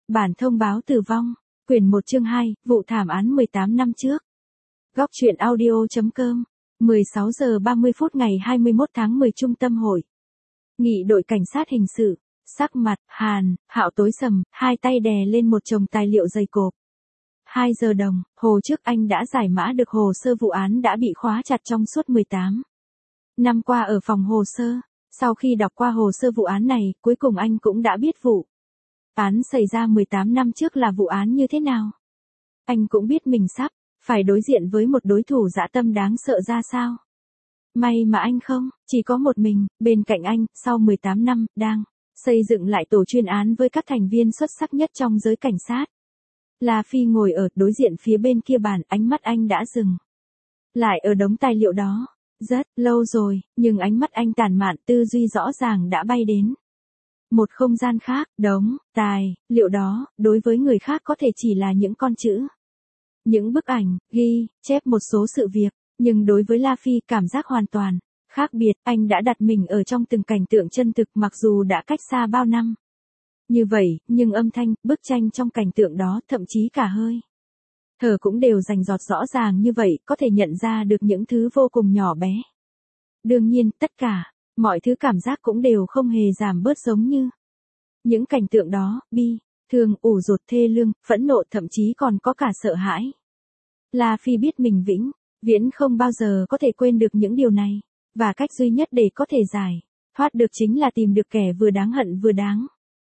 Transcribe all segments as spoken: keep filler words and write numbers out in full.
Bản thông báo tử vong, quyển một chương hai, vụ thảm án mười tám năm trước. Góc truyện audio.com, mười sáu giờ ba mươi phút ngày hai mươi mốt tháng mười trung tâm hội. Nghị đội cảnh sát hình sự, sắc mặt, Hàn, Hạo tối sầm, hai tay đè lên một chồng tài liệu dày cộp. hai giờ đồng, hồ trước anh đã giải mã được hồ sơ vụ án đã bị khóa chặt trong suốt mười tám năm qua ở phòng hồ sơ. Sau khi đọc qua hồ sơ vụ án này, cuối cùng anh cũng đã biết vụ án xảy ra mười tám năm trước là vụ án như thế nào. Anh cũng biết mình sắp phải đối diện với một đối thủ dã tâm đáng sợ ra sao. May mà anh không, chỉ có một mình, bên cạnh anh, sau mười tám năm, đang xây dựng lại tổ chuyên án với các thành viên xuất sắc nhất trong giới cảnh sát. La Phi ngồi ở đối diện phía bên kia bàn, ánh mắt anh đã dừng lại ở đống tài liệu đó. Rất lâu rồi, nhưng ánh mắt anh tản mạn, tư duy rõ ràng đã bay đến một không gian khác. Đống tài liệu đó, đối với người khác có thể chỉ là những con chữ, những bức ảnh, ghi chép một số sự việc, nhưng đối với La Phi cảm giác hoàn toàn khác biệt. Anh đã đặt mình ở trong từng cảnh tượng chân thực, mặc dù đã cách xa bao năm như vậy, nhưng âm thanh, bức tranh trong cảnh tượng đó, thậm chí cả hơi thở cũng đều rành rọt rõ ràng như vậy, có thể nhận ra được những thứ vô cùng nhỏ bé. Đương nhiên, tất cả mọi thứ cảm giác cũng đều không hề giảm bớt, giống như những cảnh tượng đó, bi thương, ủ rột, thê lương, phẫn nộ, thậm chí còn có cả sợ hãi. La Phi biết mình vĩnh viễn không bao giờ có thể quên được những điều này, và cách duy nhất để có thể giải thoát được chính là tìm được kẻ vừa đáng hận vừa đáng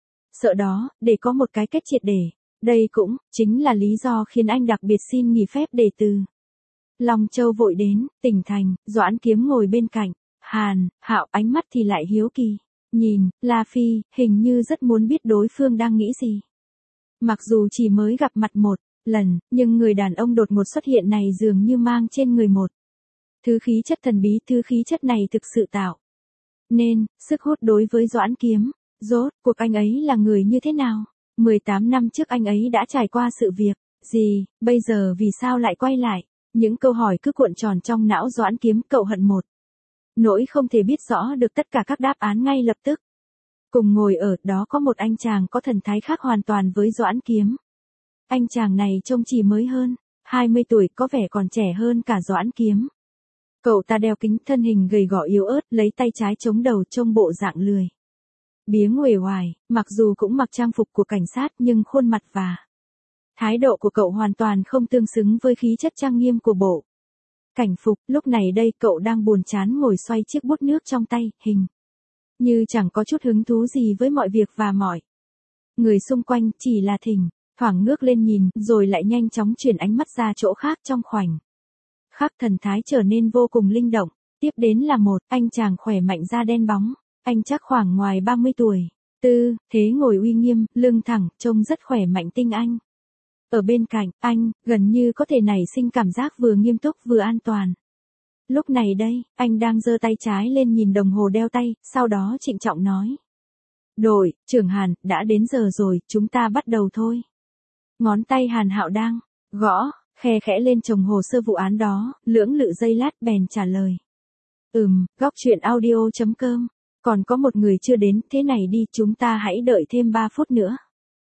sợ đó, để có một cái kết triệt để. Đây cũng chính là lý do khiến anh đặc biệt xin nghỉ phép để từ Long Châu vội đến tỉnh thành. Doãn Kiếm ngồi bên cạnh Hàn Hạo, ánh mắt thì lại hiếu kỳ nhìn La Phi, hình như rất muốn biết đối phương đang nghĩ gì. Mặc dù chỉ mới gặp mặt một lần, nhưng người đàn ông đột ngột xuất hiện này dường như mang trên người một thứ khí chất thần bí. Thứ khí chất này thực sự tạo nên sức hút đối với Doãn Kiếm. Rốt cuộc anh ấy là người như thế nào? mười tám năm trước anh ấy đã trải qua sự việc gì, bây giờ vì sao lại quay lại? Những câu hỏi cứ cuộn tròn trong não Doãn Kiếm. Cậu hận một nỗi không thể biết rõ được tất cả các đáp án ngay lập tức. Cùng ngồi ở đó có một anh chàng có thần thái khác hoàn toàn với Doãn Kiếm. Anh chàng này trông chỉ mới hơn hai mươi tuổi, có vẻ còn trẻ hơn cả Doãn Kiếm. Cậu ta đeo kính, thân hình gầy gò yếu ớt, lấy tay trái chống đầu, trông bộ dạng lười biếng uể oải. Mặc dù cũng mặc trang phục của cảnh sát, nhưng khuôn mặt và thái độ của cậu hoàn toàn không tương xứng với khí chất trang nghiêm của bộ cảnh phục. Lúc này đây cậu đang buồn chán ngồi xoay chiếc bút nước trong tay, hình như chẳng có chút hứng thú gì với mọi việc và mọi người xung quanh, chỉ là thỉnh thoảng ngước lên nhìn, rồi lại nhanh chóng chuyển ánh mắt ra chỗ khác. Trong khoảnh khắc thần thái trở nên vô cùng linh động. Tiếp đến là một anh chàng khỏe mạnh, da đen bóng. Anh chắc khoảng ngoài ba mươi tuổi. Tư thế ngồi uy nghiêm, lưng thẳng, trông rất khỏe mạnh tinh anh. Ở bên cạnh anh, gần như có thể nảy sinh cảm giác vừa nghiêm túc vừa an toàn. Lúc này đây, anh đang giơ tay trái lên nhìn đồng hồ đeo tay, sau đó trịnh trọng nói: "Đội trưởng Hàn, đã đến giờ rồi, chúng ta bắt đầu thôi." Ngón tay Hàn Hạo đang gõ khe khẽ lên chồng hồ sơ vụ án đó, lưỡng lự giây lát bèn trả lời: "Ừm, góc truyện audio.com. Còn có một người chưa đến, thế này đi, chúng ta hãy đợi thêm ba phút nữa."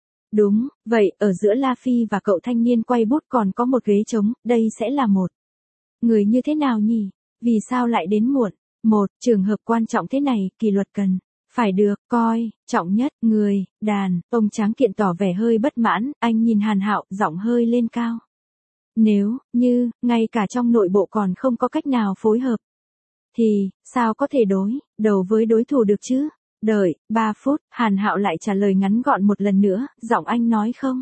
Đúng vậy, ở giữa La Phi và cậu thanh niên quay bút còn có một ghế trống. Đây sẽ là một người như thế nào nhỉ? Vì sao lại đến muộn? Một trường hợp quan trọng thế này, kỷ luật cần phải được coi trọng nhất. Người đàn ông tráng kiện tỏ vẻ hơi bất mãn, anh nhìn Hàn Hạo, giọng hơi lên cao. Nếu như ngay cả trong nội bộ còn không có cách nào phối hợp, thì sao có thể đối đầu với đối thủ được chứ? Đợi ba phút, Hàn Hạo lại trả lời ngắn gọn một lần nữa, giọng anh nói không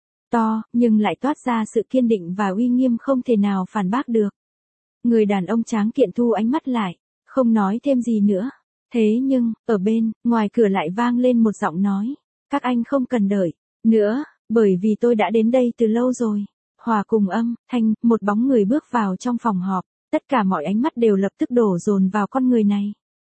to, nhưng lại toát ra sự kiên định và uy nghiêm không thể nào phản bác được. Người đàn ông tráng kiện thu ánh mắt lại, không nói thêm gì nữa. Thế nhưng, ở bên ngoài cửa lại vang lên một giọng nói: "Các anh không cần đợi nữa, bởi vì tôi đã đến đây từ lâu rồi." Hòa cùng âm thanh, một bóng người bước vào trong phòng họp. Tất cả mọi ánh mắt đều lập tức đổ dồn vào con người này.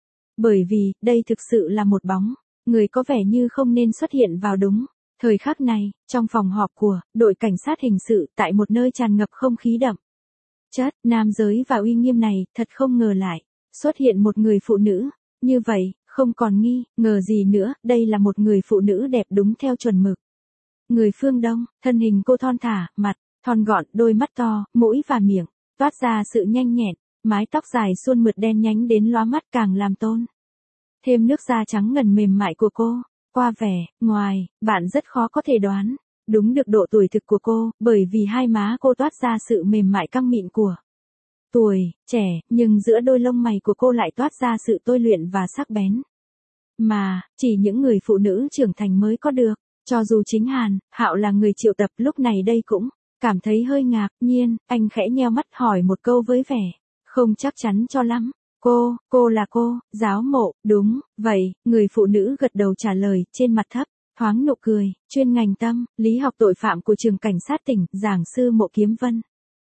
Bởi vì, đây thực sự là một bóng người có vẻ như không nên xuất hiện vào đúng thời khắc này, trong phòng họp của đội cảnh sát hình sự, tại một nơi tràn ngập không khí đậm chất nam giới và uy nghiêm này. Thật không ngờ lại xuất hiện một người phụ nữ như vậy, không còn nghi ngờ gì nữa, đây là một người phụ nữ đẹp đúng theo chuẩn mực người phương Đông, thân hình cô thon thả, mặt, thon gọn, đôi mắt to, mũi và miệng, toát ra sự nhanh nhẹn, mái tóc dài suôn mượt đen nhánh đến lóa mắt càng làm tôn. Thêm nước da trắng ngần mềm mại của cô, qua vẻ, ngoài, bạn rất khó có thể đoán, đúng được độ tuổi thực của cô, bởi vì hai má cô toát ra sự mềm mại căng mịn của tuổi, trẻ, nhưng giữa đôi lông mày của cô lại toát ra sự tôi luyện và sắc bén. Mà, chỉ những người phụ nữ trưởng thành mới có được, cho dù chính Hàn, Hạo là người triệu tập lúc này đây cũng, cảm thấy hơi ngạc nhiên, anh khẽ nheo mắt hỏi một câu với vẻ, không chắc chắn cho lắm. Cô, cô là cô, giáo mộ, đúng, vậy, người phụ nữ gật đầu trả lời, trên mặt thấp, thoáng nụ cười, chuyên ngành tâm, lý học tội phạm của trường cảnh sát tỉnh, giảng sư Mộ Kiếm Vân.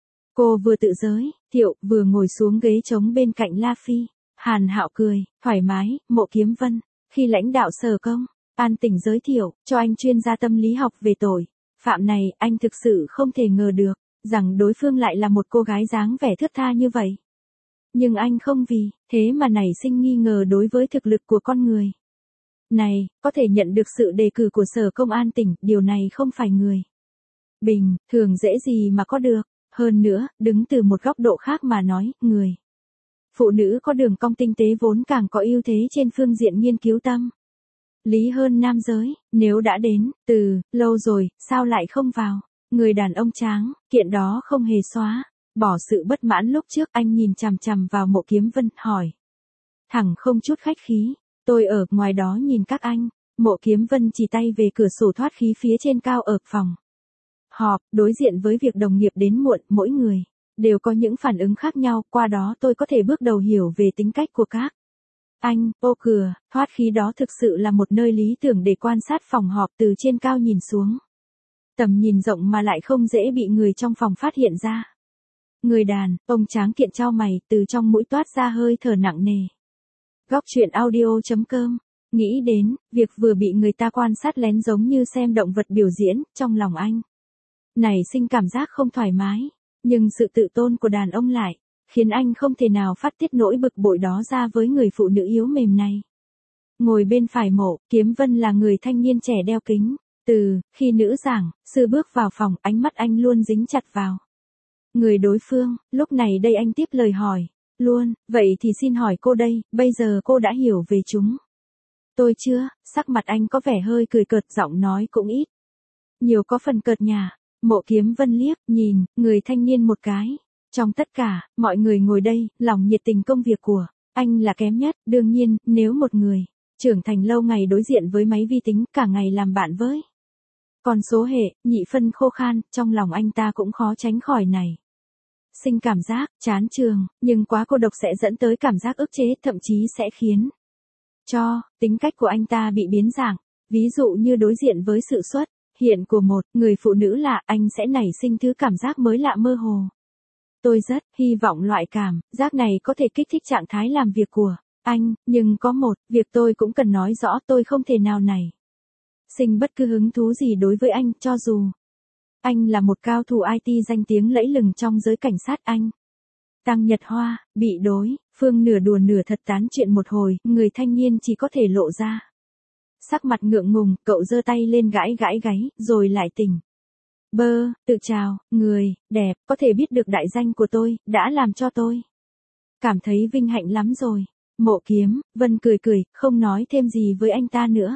Cô vừa tự giới thiệu, vừa ngồi xuống ghế trống bên cạnh La Phi. Hàn Hạo cười, thoải mái, Mộ Kiếm Vân, khi lãnh đạo sở công an tỉnh giới thiệu cho anh chuyên gia tâm lý học về tội phạm này, anh thực sự không thể ngờ được rằng đối phương lại là một cô gái dáng vẻ thướt tha như vậy. Nhưng anh không vì thế mà nảy sinh nghi ngờ đối với thực lực của con người này, có thể nhận được sự đề cử của sở công an tỉnh, điều này không phải người bình thường dễ gì mà có được. Hơn nữa, đứng từ một góc độ khác mà nói, người phụ nữ có đường cong tinh tế vốn càng có ưu thế trên phương diện nghiên cứu tâm lý hơn nam giới, nếu đã đến từ lâu rồi, sao lại không vào? Người đàn ông tráng kiện đó không hề xóa bỏ sự bất mãn lúc trước, anh nhìn chằm chằm vào Mộ Kiếm Vân, hỏi. Thẳng không chút khách khí, tôi ở ngoài đó nhìn các anh. Mộ Kiếm Vân chỉ tay về cửa sổ thoát khí phía trên cao ở phòng họp, đối diện với việc đồng nghiệp đến muộn, mỗi người đều có những phản ứng khác nhau, qua đó tôi có thể bước đầu hiểu về tính cách của các anh. Ô cửa, thoát khí đó thực sự là một nơi lý tưởng để quan sát phòng họp từ trên cao nhìn xuống. Tầm nhìn rộng mà lại không dễ bị người trong phòng phát hiện ra. Người đàn ông tráng kiện chau mày, từ trong mũi toát ra hơi thở nặng nề. Góc truyện audio chấm com, nghĩ đến việc vừa bị người ta quan sát lén giống như xem động vật biểu diễn, trong lòng anh nảy sinh cảm giác không thoải mái, nhưng sự tự tôn của đàn ông lại khiến anh không thể nào phát tiết nỗi bực bội đó ra với người phụ nữ yếu mềm này. Ngồi bên phải Mộ Kiếm Vân là người thanh niên trẻ đeo kính. Từ khi nữ giảng sư bước vào phòng, ánh mắt anh luôn dính chặt vào người đối phương. Lúc này đây anh tiếp lời hỏi luôn, vậy thì xin hỏi cô đây, bây giờ cô đã hiểu về chúng tôi chưa? Sắc mặt anh có vẻ hơi cười cợt, giọng nói cũng ít nhiều có phần cợt nhả. Mộ Kiếm Vân liếc nhìn người thanh niên một cái. Trong tất cả mọi người ngồi đây, lòng nhiệt tình công việc của anh là kém nhất. Đương nhiên, nếu một người trưởng thành lâu ngày đối diện với máy vi tính, cả ngày làm bạn với con số hệ, nhị phân khô khan, trong lòng anh ta cũng khó tránh khỏi này sinh cảm giác chán trường, nhưng quá cô độc sẽ dẫn tới cảm giác ức chế, thậm chí sẽ khiến cho tính cách của anh ta bị biến dạng. Ví dụ như đối diện với sự xuất hiện của một người phụ nữ lạ, anh sẽ nảy sinh thứ cảm giác mới lạ mơ hồ. Tôi rất hy vọng loại cảm giác này có thể kích thích trạng thái làm việc của anh, nhưng có một việc tôi cũng cần nói rõ, tôi không thể nào này sinh bất cứ hứng thú gì đối với anh, cho dù anh là một cao thủ i tê danh tiếng lẫy lừng trong giới cảnh sát. Anh Tăng Nhật Hoa bị đối phương nửa đùa nửa thật tán chuyện một hồi, người thanh niên chỉ có thể lộ ra sắc mặt ngượng ngùng. Cậu giơ tay lên gãi gãi gáy, rồi lại tỉnh bơ, tự chào, người đẹp, có thể biết được đại danh của tôi, đã làm cho tôi cảm thấy vinh hạnh lắm rồi. Mộ Kiếm Vân cười cười, không nói thêm gì với anh ta nữa,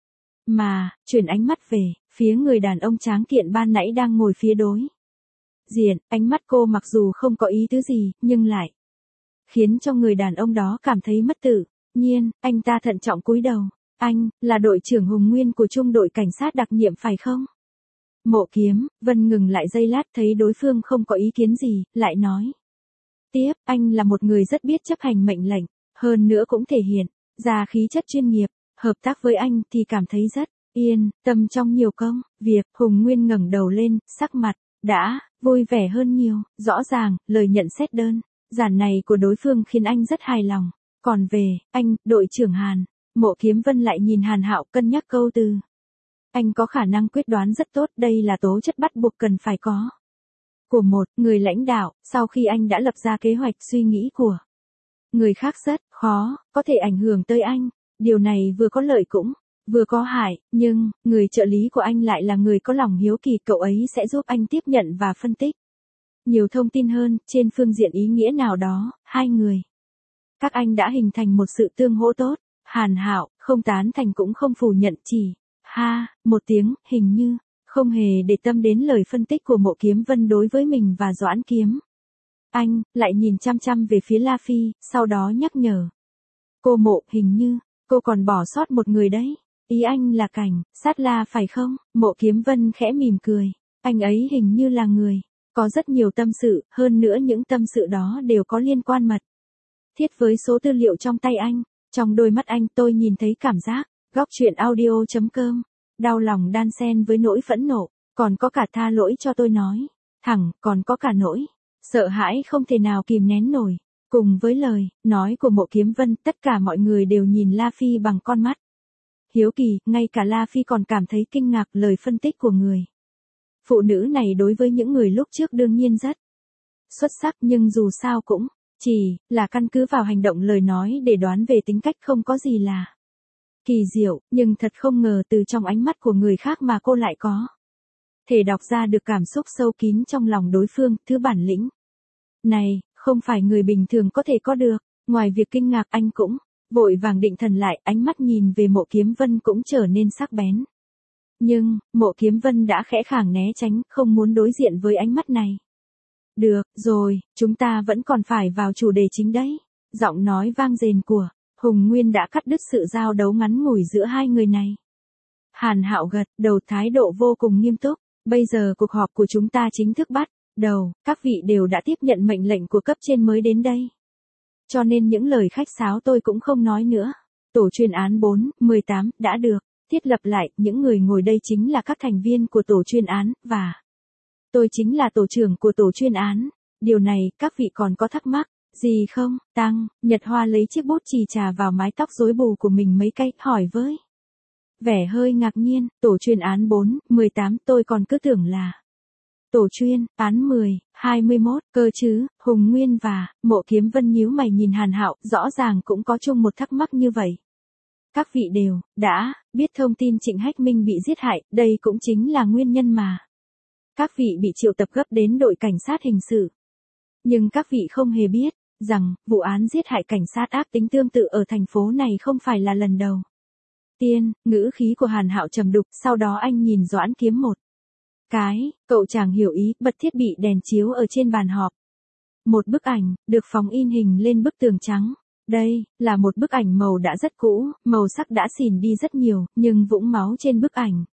mà chuyển ánh mắt về phía người đàn ông tráng kiện ban nãy đang ngồi phía đối diện. Ánh mắt cô mặc dù không có ý tứ gì, nhưng lại khiến cho người đàn ông đó cảm thấy mất tự nhiên. Anh ta thận trọng cúi đầu. Anh là đội trưởng Hùng Nguyên của trung đội cảnh sát đặc nhiệm phải không? Mộ Kiếm Vân ngừng lại giây lát, thấy đối phương không có ý kiến gì, lại nói tiếp, anh là một người rất biết chấp hành mệnh lệnh, hơn nữa cũng thể hiện ra khí chất chuyên nghiệp. Hợp tác với anh thì cảm thấy rất yên tâm trong nhiều công việc. Hùng Nguyên ngẩng đầu lên, sắc mặt đã vui vẻ hơn nhiều. Rõ ràng, lời nhận xét đơn giản này của đối phương khiến anh rất hài lòng. Còn về anh, đội trưởng Hàn, Mộ Kiếm Vân lại nhìn Hàn Hạo, cân nhắc câu từ. Anh có khả năng quyết đoán rất tốt, đây là tố chất bắt buộc cần phải có của một người lãnh đạo. Sau khi anh đã lập ra kế hoạch, suy nghĩ của người khác rất khó có thể ảnh hưởng tới anh. Điều này vừa có lợi cũng vừa có hại, nhưng, người trợ lý của anh lại là người có lòng hiếu kỳ, cậu ấy sẽ giúp anh tiếp nhận và phân tích nhiều thông tin hơn, trên phương diện ý nghĩa nào đó, hai người. Các anh đã hình thành một sự tương hỗ tốt. Hàn Hạo, không tán thành cũng không phủ nhận, chỉ, ha, một tiếng, hình như, không hề để tâm đến lời phân tích của Mộ Kiếm Vân đối với mình và Doãn Kiếm. Anh, lại nhìn chăm chăm về phía La Phi, sau đó nhắc nhở. Cô Mộ, hình như, cô còn bỏ sót một người đấy. Ý anh là Cảnh, Sát La phải không? Mộ Kiếm Vân khẽ mỉm cười. Anh ấy hình như là người, có rất nhiều tâm sự, hơn nữa những tâm sự đó đều có liên quan mật thiết với số tư liệu trong tay anh. Trong đôi mắt anh tôi nhìn thấy cảm giác, góc truyện audio chấm com, đau lòng đan xen với nỗi phẫn nộ, còn có cả tha lỗi cho tôi nói, thẳng, còn có cả nỗi sợ hãi không thể nào kìm nén nổi. Cùng với lời nói của Mộ Kiếm Vân, tất cả mọi người đều nhìn La Phi bằng con mắt hiếu kỳ, ngay cả La Phi còn cảm thấy kinh ngạc lời phân tích của người phụ nữ này đối với những người lúc trước đương nhiên rất xuất sắc, nhưng dù sao cũng chỉ là căn cứ vào hành động lời nói để đoán về tính cách, không có gì là kỳ diệu, nhưng thật không ngờ từ trong ánh mắt của người khác mà cô lại có thể đọc ra được cảm xúc sâu kín trong lòng đối phương, thứ bản lĩnh này, không phải người bình thường có thể có được. Ngoài việc kinh ngạc, anh cũng vội vàng định thần lại, ánh mắt nhìn về Mộ Kiếm Vân cũng trở nên sắc bén. Nhưng, Mộ Kiếm Vân đã khẽ khàng né tránh, không muốn đối diện với ánh mắt này. Được, rồi, chúng ta vẫn còn phải vào chủ đề chính đấy. Giọng nói vang dền của Hùng Nguyên đã cắt đứt sự giao đấu ngắn ngủi giữa hai người này. Hàn Hạo gật đầu, thái độ vô cùng nghiêm túc. Bây giờ cuộc họp của chúng ta chính thức bắt đầu, các vị đều đã tiếp nhận mệnh lệnh của cấp trên mới đến đây. Cho nên những lời khách sáo tôi cũng không nói nữa. Tổ chuyên án bốn, mười tám đã được thiết lập lại, những người ngồi đây chính là các thành viên của tổ chuyên án, và tôi chính là tổ trưởng của tổ chuyên án. Điều này, các vị còn có thắc mắc gì không? Tăng, Nhật Hoa lấy chiếc bút chì chà vào mái tóc rối bù của mình mấy cái, hỏi với vẻ hơi ngạc nhiên. Tổ chuyên án bốn, mười tám, tôi còn cứ tưởng là tổ chuyên án mười, hai mươi mốt, cơ chứ. Hùng Nguyên và Mộ Kiếm Vân nhíu mày nhìn Hàn Hạo, rõ ràng cũng có chung một thắc mắc như vậy. Các vị đều đã biết thông tin Trịnh Hách Minh bị giết hại, đây cũng chính là nguyên nhân mà các vị bị triệu tập gấp đến đội cảnh sát hình sự. Nhưng các vị không hề biết rằng vụ án giết hại cảnh sát ác tính tương tự ở thành phố này không phải là lần đầu tiên. Ngữ khí của Hàn Hạo trầm đục, sau đó anh nhìn Doãn Kiếm một cái, cậu chàng hiểu ý, bật thiết bị đèn chiếu ở trên bàn họp. Một bức ảnh được phóng in hình lên bức tường trắng. Đây là một bức ảnh màu đã rất cũ, màu sắc đã xỉn đi rất nhiều, nhưng vũng máu trên bức ảnh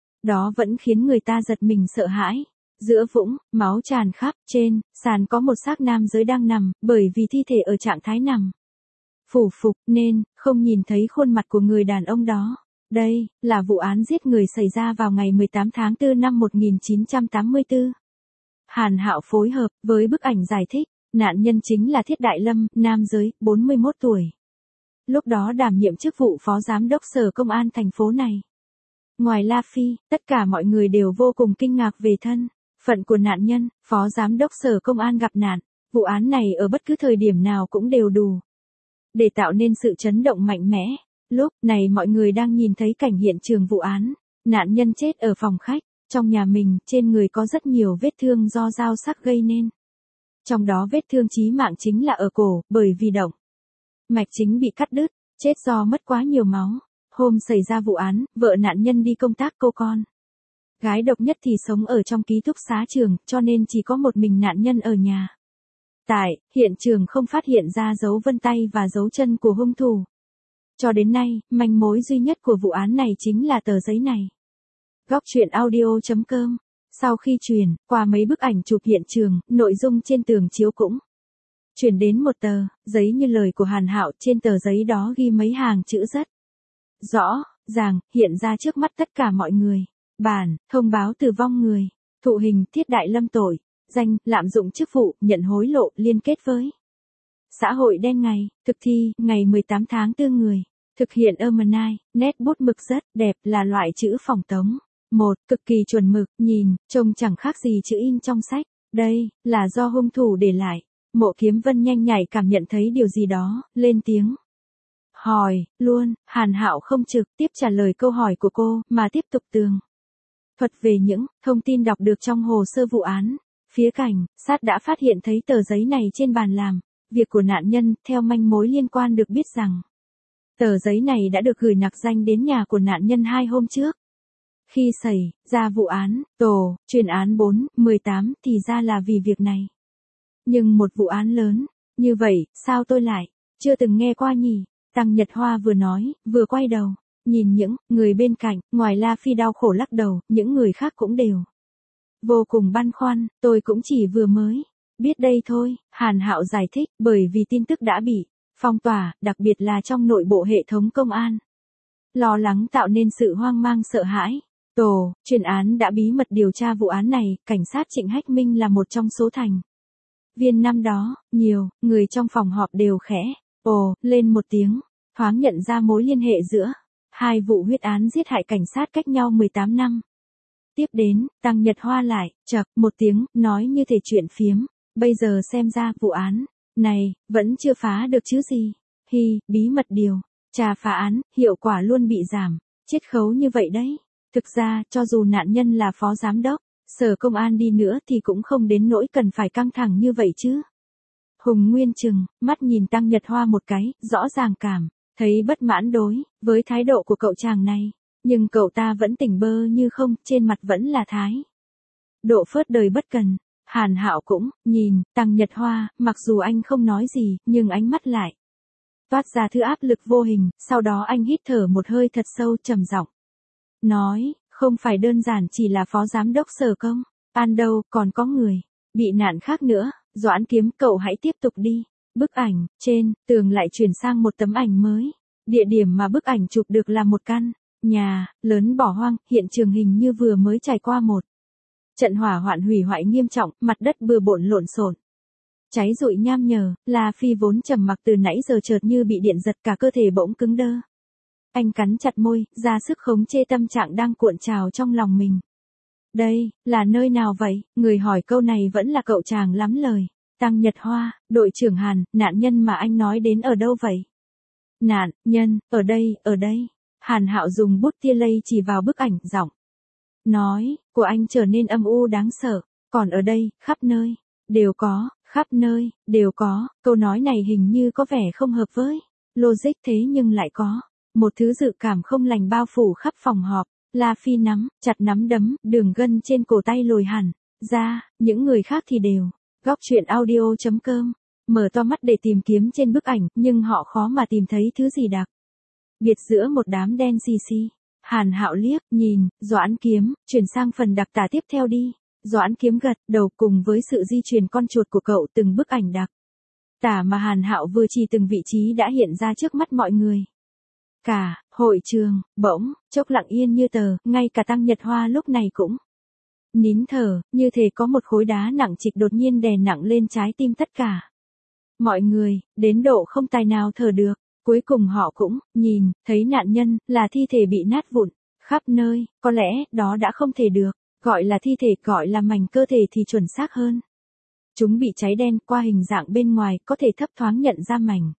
đó vẫn khiến người ta giật mình sợ hãi. Giữa vũng máu tràn khắp, trên sàn có một xác nam giới đang nằm, bởi vì thi thể ở trạng thái nằm phủ phục nên không nhìn thấy khuôn mặt của người đàn ông đó. Đây là vụ án giết người xảy ra vào ngày mười tám tháng tư năm một nghìn chín trăm tám mươi tư. Hàn Hạo phối hợp với bức ảnh giải thích, nạn nhân chính là Thiết Đại Lâm, nam giới, bốn mươi mốt tuổi. Lúc đó đảm nhiệm chức vụ phó giám đốc sở công an thành phố này. Ngoài La Phi, tất cả mọi người đều vô cùng kinh ngạc về thân phận của nạn nhân. Phó giám đốc sở công an gặp nạn, vụ án này ở bất cứ thời điểm nào cũng đều đủ để tạo nên sự chấn động mạnh mẽ. Lúc này mọi người đang nhìn thấy cảnh hiện trường vụ án, nạn nhân chết ở phòng khách, trong nhà mình, trên người có rất nhiều vết thương do dao sắc gây nên. Trong đó vết thương chí mạng chính là ở cổ, bởi vì động mạch chính bị cắt đứt, chết do mất quá nhiều máu. Hôm xảy ra vụ án, vợ nạn nhân đi công tác, cô con gái độc nhất thì sống ở trong ký túc xá trường, cho nên chỉ có một mình nạn nhân ở nhà. Tại hiện trường không phát hiện ra dấu vân tay và dấu chân của hung thủ. Cho đến nay, manh mối duy nhất của vụ án này chính là tờ giấy này. Góc truyện audio chấm com. Sau khi truyền qua mấy bức ảnh chụp hiện trường, nội dung trên tường chiếu cũng chuyển đến một tờ giấy như lời của Hàn Hạo. Trên tờ giấy đó ghi mấy hàng chữ rất rõ ràng, hiện ra trước mắt tất cả mọi người. Bản thông báo tử vong người thụ hình Thiết Đại Lâm, tội danh lạm dụng chức vụ, nhận hối lộ, liên kết với xã hội đen. Ngày thực thi ngày mười tám tháng tư, người thực hiện Ermenai, nét bút mực rất đẹp, là loại chữ phỏng tống. Một, cực kỳ chuẩn mực, nhìn trông chẳng khác gì chữ in trong sách. Đây là do hung thủ để lại. Mộ Kiếm Vân nhanh nhạy cảm nhận thấy điều gì đó, lên tiếng Hỏi, luôn, Hàn Hạo không trực tiếp trả lời câu hỏi của cô, mà tiếp tục tường thuật về những thông tin đọc được trong hồ sơ vụ án. Phía cảnh sát đã phát hiện thấy tờ giấy này trên bàn làm việc của nạn nhân, theo manh mối liên quan được biết rằng tờ giấy này đã được gửi nặc danh đến nhà của nạn nhân hai hôm trước. Khi xảy ra vụ án, tổ chuyên án bốn mười tám thì ra là vì việc này. Nhưng một vụ án lớn như vậy, sao tôi lại chưa từng nghe qua nhỉ? Tăng Nhật Hoa vừa nói, vừa quay đầu nhìn những người bên cạnh. Ngoài La Phi đau khổ lắc đầu, những người khác cũng đều vô cùng băn khoăn. Tôi cũng chỉ vừa mới biết đây thôi, Hàn Hạo giải thích, bởi vì tin tức đã bị phong tỏa, đặc biệt là trong nội bộ hệ thống công an. Lo lắng tạo nên sự hoang mang sợ hãi. Tổ chuyên án đã bí mật điều tra vụ án này. Cảnh sát Trịnh Hách Minh là một trong số thành viên năm đó. Nhiều người trong phòng họp đều khẽ ồ lên một tiếng, thoáng nhận ra mối liên hệ giữa hai vụ huyết án giết hại cảnh sát cách nhau mười tám năm. Tiếp đến, Tăng Nhật Hoa lại chậc một tiếng, nói như thể chuyện phiếm. Bây giờ xem ra vụ án này vẫn chưa phá được chứ gì. Hi, bí mật điều tra phá án, hiệu quả luôn bị giảm chiết khấu như vậy đấy. Thực ra, cho dù nạn nhân là phó giám đốc sở công an đi nữa thì cũng không đến nỗi cần phải căng thẳng như vậy chứ. Hùng Nguyên chừng mắt nhìn Tăng Nhật Hoa một cái, rõ ràng cảm thấy bất mãn đối với thái độ của cậu chàng này. Nhưng cậu ta vẫn tỉnh bơ như không, trên mặt vẫn là thái độ phớt đời bất cần. Hàn Hạo cũng nhìn Tăng Nhật Hoa, mặc dù anh không nói gì, nhưng ánh mắt lại toát ra thứ áp lực vô hình. Sau đó anh hít thở một hơi thật sâu, trầm giọng nói, không phải đơn giản chỉ là phó giám đốc sở công an đâu, còn có người bị nạn khác nữa. Doãn Kiếm, cậu hãy tiếp tục đi. Bức ảnh trên tường lại chuyển sang một tấm ảnh mới. Địa điểm mà bức ảnh chụp được là một căn nhà lớn bỏ hoang. Hiện trường hình như vừa mới trải qua một trận hỏa hoạn hủy hoại nghiêm trọng, mặt đất bừa bộn lộn xộn, cháy rụi nham nhở. La Phi vốn trầm mặc từ nãy giờ chợt như bị điện giật, cả cơ thể bỗng cứng đơ. Anh cắn chặt môi, ra sức khống chế tâm trạng đang cuộn trào trong lòng mình. Đây là nơi nào vậy? Người hỏi câu này vẫn là cậu chàng lắm lời. Tăng Nhật Hoa, đội trưởng Hàn, nạn nhân mà anh nói đến ở đâu vậy? Nạn nhân, ở đây, ở đây. Hàn Hạo dùng bút tia lây chỉ vào bức ảnh, giọng nói của anh trở nên âm u đáng sợ. Còn ở đây, khắp nơi đều có, khắp nơi đều có. Câu nói này hình như có vẻ không hợp với logic, thế nhưng lại có một thứ dự cảm không lành bao phủ khắp phòng họp. La Phi nắm chặt nắm đấm, đường gân trên cổ tay lồi hẳn ra. Những người khác thì đều góc chuyện audio chấm com mở to mắt để tìm kiếm trên bức ảnh, nhưng họ khó mà tìm thấy thứ gì đặc biệt giữa một đám đen xì xì. Hàn Hạo liếc nhìn Doãn Kiếm, chuyển sang phần đặc tả tiếp theo đi. Doãn Kiếm gật đầu, cùng với sự di chuyển con chuột của cậu, từng bức ảnh đặc tả mà Hàn Hạo vừa chỉ từng vị trí đã hiện ra trước mắt mọi người. Cả hội trường bỗng chốc lặng yên như tờ, ngay cả Tăng Nhật Hoa lúc này cũng nín thở, như thể có một khối đá nặng trịch đột nhiên đè nặng lên trái tim tất cả mọi người, đến độ không tài nào thở được. Cuối cùng họ cũng nhìn thấy nạn nhân là thi thể bị nát vụn khắp nơi. Có lẽ đó đã không thể được gọi là thi thể, gọi là mảnh cơ thể thì chuẩn xác hơn. Chúng bị cháy đen, qua hình dạng bên ngoài có thể thấp thoáng nhận ra mảnh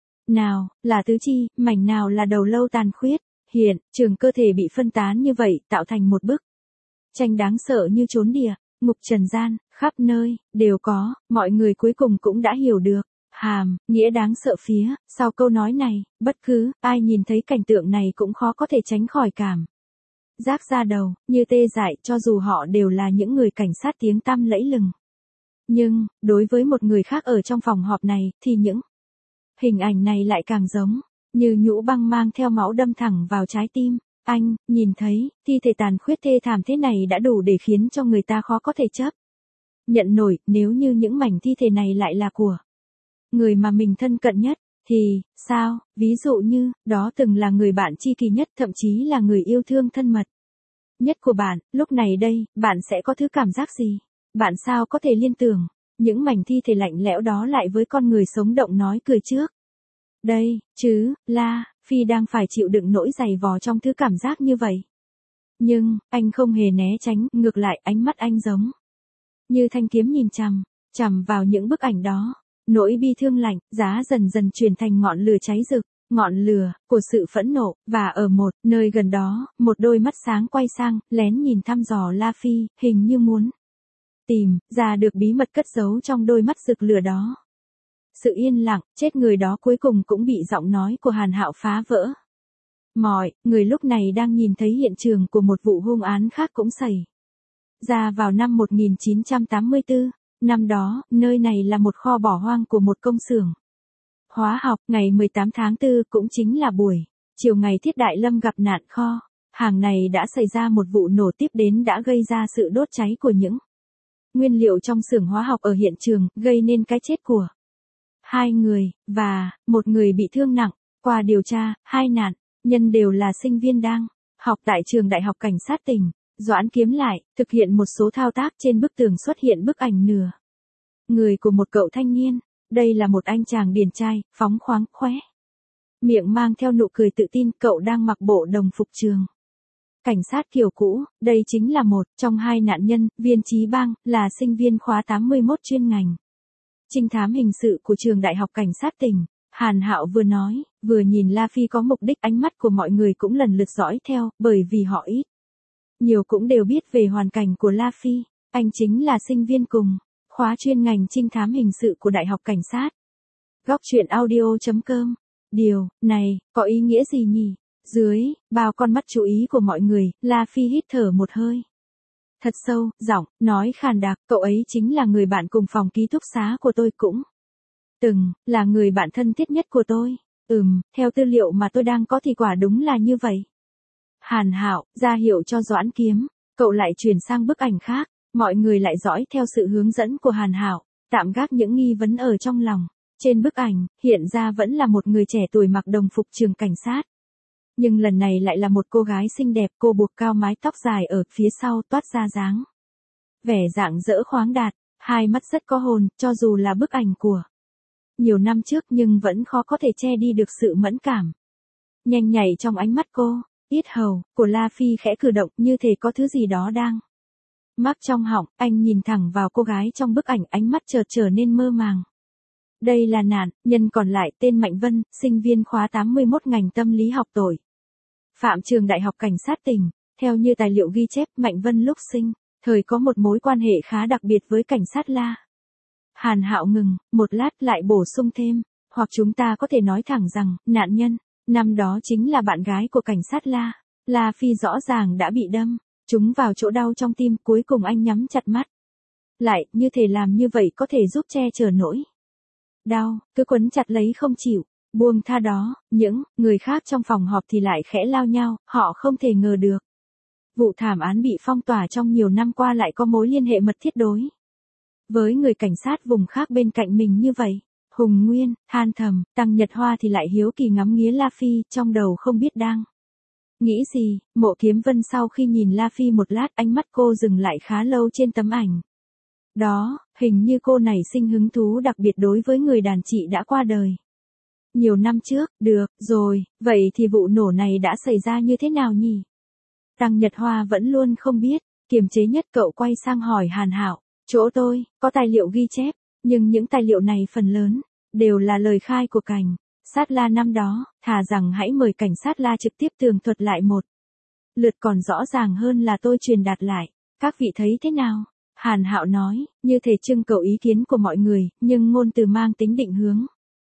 nào là tứ chi, mảnh nào là đầu lâu tàn khuyết. Hiện trường cơ thể bị phân tán như vậy, tạo thành một bức tranh đáng sợ như chốn địa ngục trần gian, khắp nơi đều có. Mọi người cuối cùng cũng đã hiểu được hàm nghĩa đáng sợ phía sau câu nói này. Bất cứ ai nhìn thấy cảnh tượng này cũng khó có thể tránh khỏi cảm giác da đầu như tê dại, cho dù họ đều là những người cảnh sát tiếng tăm lẫy lừng. Nhưng đối với một người khác ở trong phòng họp này thì những hình ảnh này lại càng giống như nhũ băng mang theo máu đâm thẳng vào trái tim. Anh nhìn thấy thi thể tàn khuyết thê thảm thế này đã đủ để khiến cho người ta khó có thể chấp nhận nổi. Nếu như những mảnh thi thể này lại là của người mà mình thân cận nhất thì sao? Ví dụ như đó từng là người bạn tri kỷ nhất, thậm chí là người yêu thương thân mật nhất của bạn. Lúc này đây, bạn sẽ có thứ cảm giác gì? Bạn sao có thể liên tưởng những mảnh thi thể lạnh lẽo đó lại với con người sống động nói cười trước đây chứ? La Phi đang phải chịu đựng nỗi dày vò trong thứ cảm giác như vậy. Nhưng anh không hề né tránh, ngược lại ánh mắt anh giống như thanh kiếm nhìn chằm chằm vào những bức ảnh đó. Nỗi bi thương lạnh giá dần dần chuyển thành ngọn lửa cháy rực ngọn lửa của sự phẫn nộ, và ở một nơi gần đó, một đôi mắt sáng quay sang, lén nhìn thăm dò La Phi, hình như muốn tìm ra được bí mật cất giấu trong đôi mắt rực lửa đó. Sự yên lặng, chết người đó cuối cùng cũng bị giọng nói của Hàn Hạo phá vỡ. Mọi người lúc này đang nhìn thấy hiện trường của một vụ hung án khác cũng xảy ra vào năm một nghìn chín trăm tám mươi tư. Năm đó, nơi này là một kho bỏ hoang của một công xưởng hóa học. Ngày mười tám tháng tư cũng chính là buổi chiều ngày Thiết Đại Lâm gặp nạn kho hàng này đã xảy ra một vụ nổ tiếp đến đã gây ra sự đốt cháy của những nguyên liệu trong xưởng hóa học ở hiện trường, gây nên cái chết của hai người, và một người bị thương nặng. Qua điều tra, hai nạn nhân đều là sinh viên đang học tại trường Đại học Cảnh sát tỉnh. Doãn Kiếm lại, thực hiện một số thao tác trên bức tường xuất hiện bức ảnh nửa người của một cậu thanh niên. Đây là một anh chàng điển trai, phóng khoáng, khóe miệng mang theo nụ cười tự tin, cậu đang mặc bộ đồng phục trường cảnh sát kiểu cũ. Đây chính là một trong hai nạn nhân. Viên Chí Bang, là sinh viên khóa tám mươi mốt chuyên ngành trinh thám hình sự của trường Đại học Cảnh sát tỉnh. Hàn Hạo vừa nói, vừa nhìn La Phi có mục đích, ánh mắt của mọi người cũng lần lượt dõi theo, bởi vì họ ít nhiều cũng đều biết về hoàn cảnh của La Phi. Anh chính là sinh viên cùng khóa chuyên ngành trinh thám hình sự của Đại học Cảnh sát. Góc truyện audio chấm com. Điều này có ý nghĩa gì nhỉ? Dưới bao con mắt chú ý của mọi người, La Phi hít thở một hơi thật sâu, giọng nói khàn đặc, cậu ấy chính là người bạn cùng phòng ký túc xá của tôi, cũng từng là người bạn thân thiết nhất của tôi. Ừm, theo tư liệu mà tôi đang có thì quả đúng là như vậy. Hàn Hạo ra hiệu cho Doãn Kiếm, cậu lại chuyển sang bức ảnh khác. Mọi người lại dõi theo sự hướng dẫn của Hàn Hạo, tạm gác những nghi vấn ở trong lòng. Trên bức ảnh, hiện ra vẫn là một người trẻ tuổi mặc đồng phục trường cảnh sát. Nhưng lần này lại là một cô gái xinh đẹp, cô buộc cao mái tóc dài ở phía sau, toát ra dáng vẻ rạng rỡ khoáng đạt, hai mắt rất có hồn, cho dù là bức ảnh của nhiều năm trước nhưng vẫn khó có thể che đi được sự mẫn cảm nhanh nhảy trong ánh mắt cô. Yết hầu của La Phi khẽ cử động, như thể có thứ gì đó đang mắc trong họng. Anh nhìn thẳng vào cô gái trong bức ảnh, ánh mắt chợt trở nên mơ màng. Đây là nạn nhân còn lại, tên Mạnh Vân, sinh viên khóa tám mươi mốt ngành tâm lý học, tội phạm trường Đại học Cảnh sát tỉnh. Theo như tài liệu ghi chép, Mạnh Vân lúc sinh thời có một mối quan hệ khá đặc biệt với cảnh sát La. Hàn Hạo ngừng một lát, lại bổ sung thêm, hoặc chúng ta có thể nói thẳng rằng, nạn nhân năm đó chính là bạn gái của cảnh sát La. La Phi rõ ràng đã bị đâm trúng vào chỗ đau trong tim, cuối cùng anh nhắm chặt mắt lại, như thể làm như vậy có thể giúp che chở nỗi đau, cứ quấn chặt lấy không chịu buông tha đó. Những người khác trong phòng họp thì lại khẽ lao nhau, họ không thể ngờ được vụ thảm án bị phong tỏa trong nhiều năm qua lại có mối liên hệ mật thiết đối với người cảnh sát vùng khác bên cạnh mình như vậy. Hùng Nguyên than thầm, Tăng Nhật Hoa thì lại hiếu kỳ ngắm nghía La Phi, trong đầu không biết đang nghĩ gì. Mộ Kiếm Vân sau khi nhìn La Phi một lát, ánh mắt cô dừng lại khá lâu trên tấm ảnh đó, hình như cô này sinh hứng thú đặc biệt đối với người đàn chị đã qua đời nhiều năm trước. Được rồi, vậy thì vụ nổ này đã xảy ra như thế nào nhỉ? Tăng Nhật Hoa vẫn luôn không biết, kiềm chế nhất cậu quay sang hỏi Hàn Hạo. Chỗ tôi có tài liệu ghi chép, nhưng những tài liệu này phần lớn đều là lời khai của cảnh sát La năm đó, thà rằng hãy mời cảnh sát La trực tiếp tường thuật lại một lượt còn rõ ràng hơn là tôi truyền đạt lại. Các vị thấy thế nào? Hàn Hạo nói, như thể trưng cầu ý kiến của mọi người, nhưng ngôn từ mang tính định hướng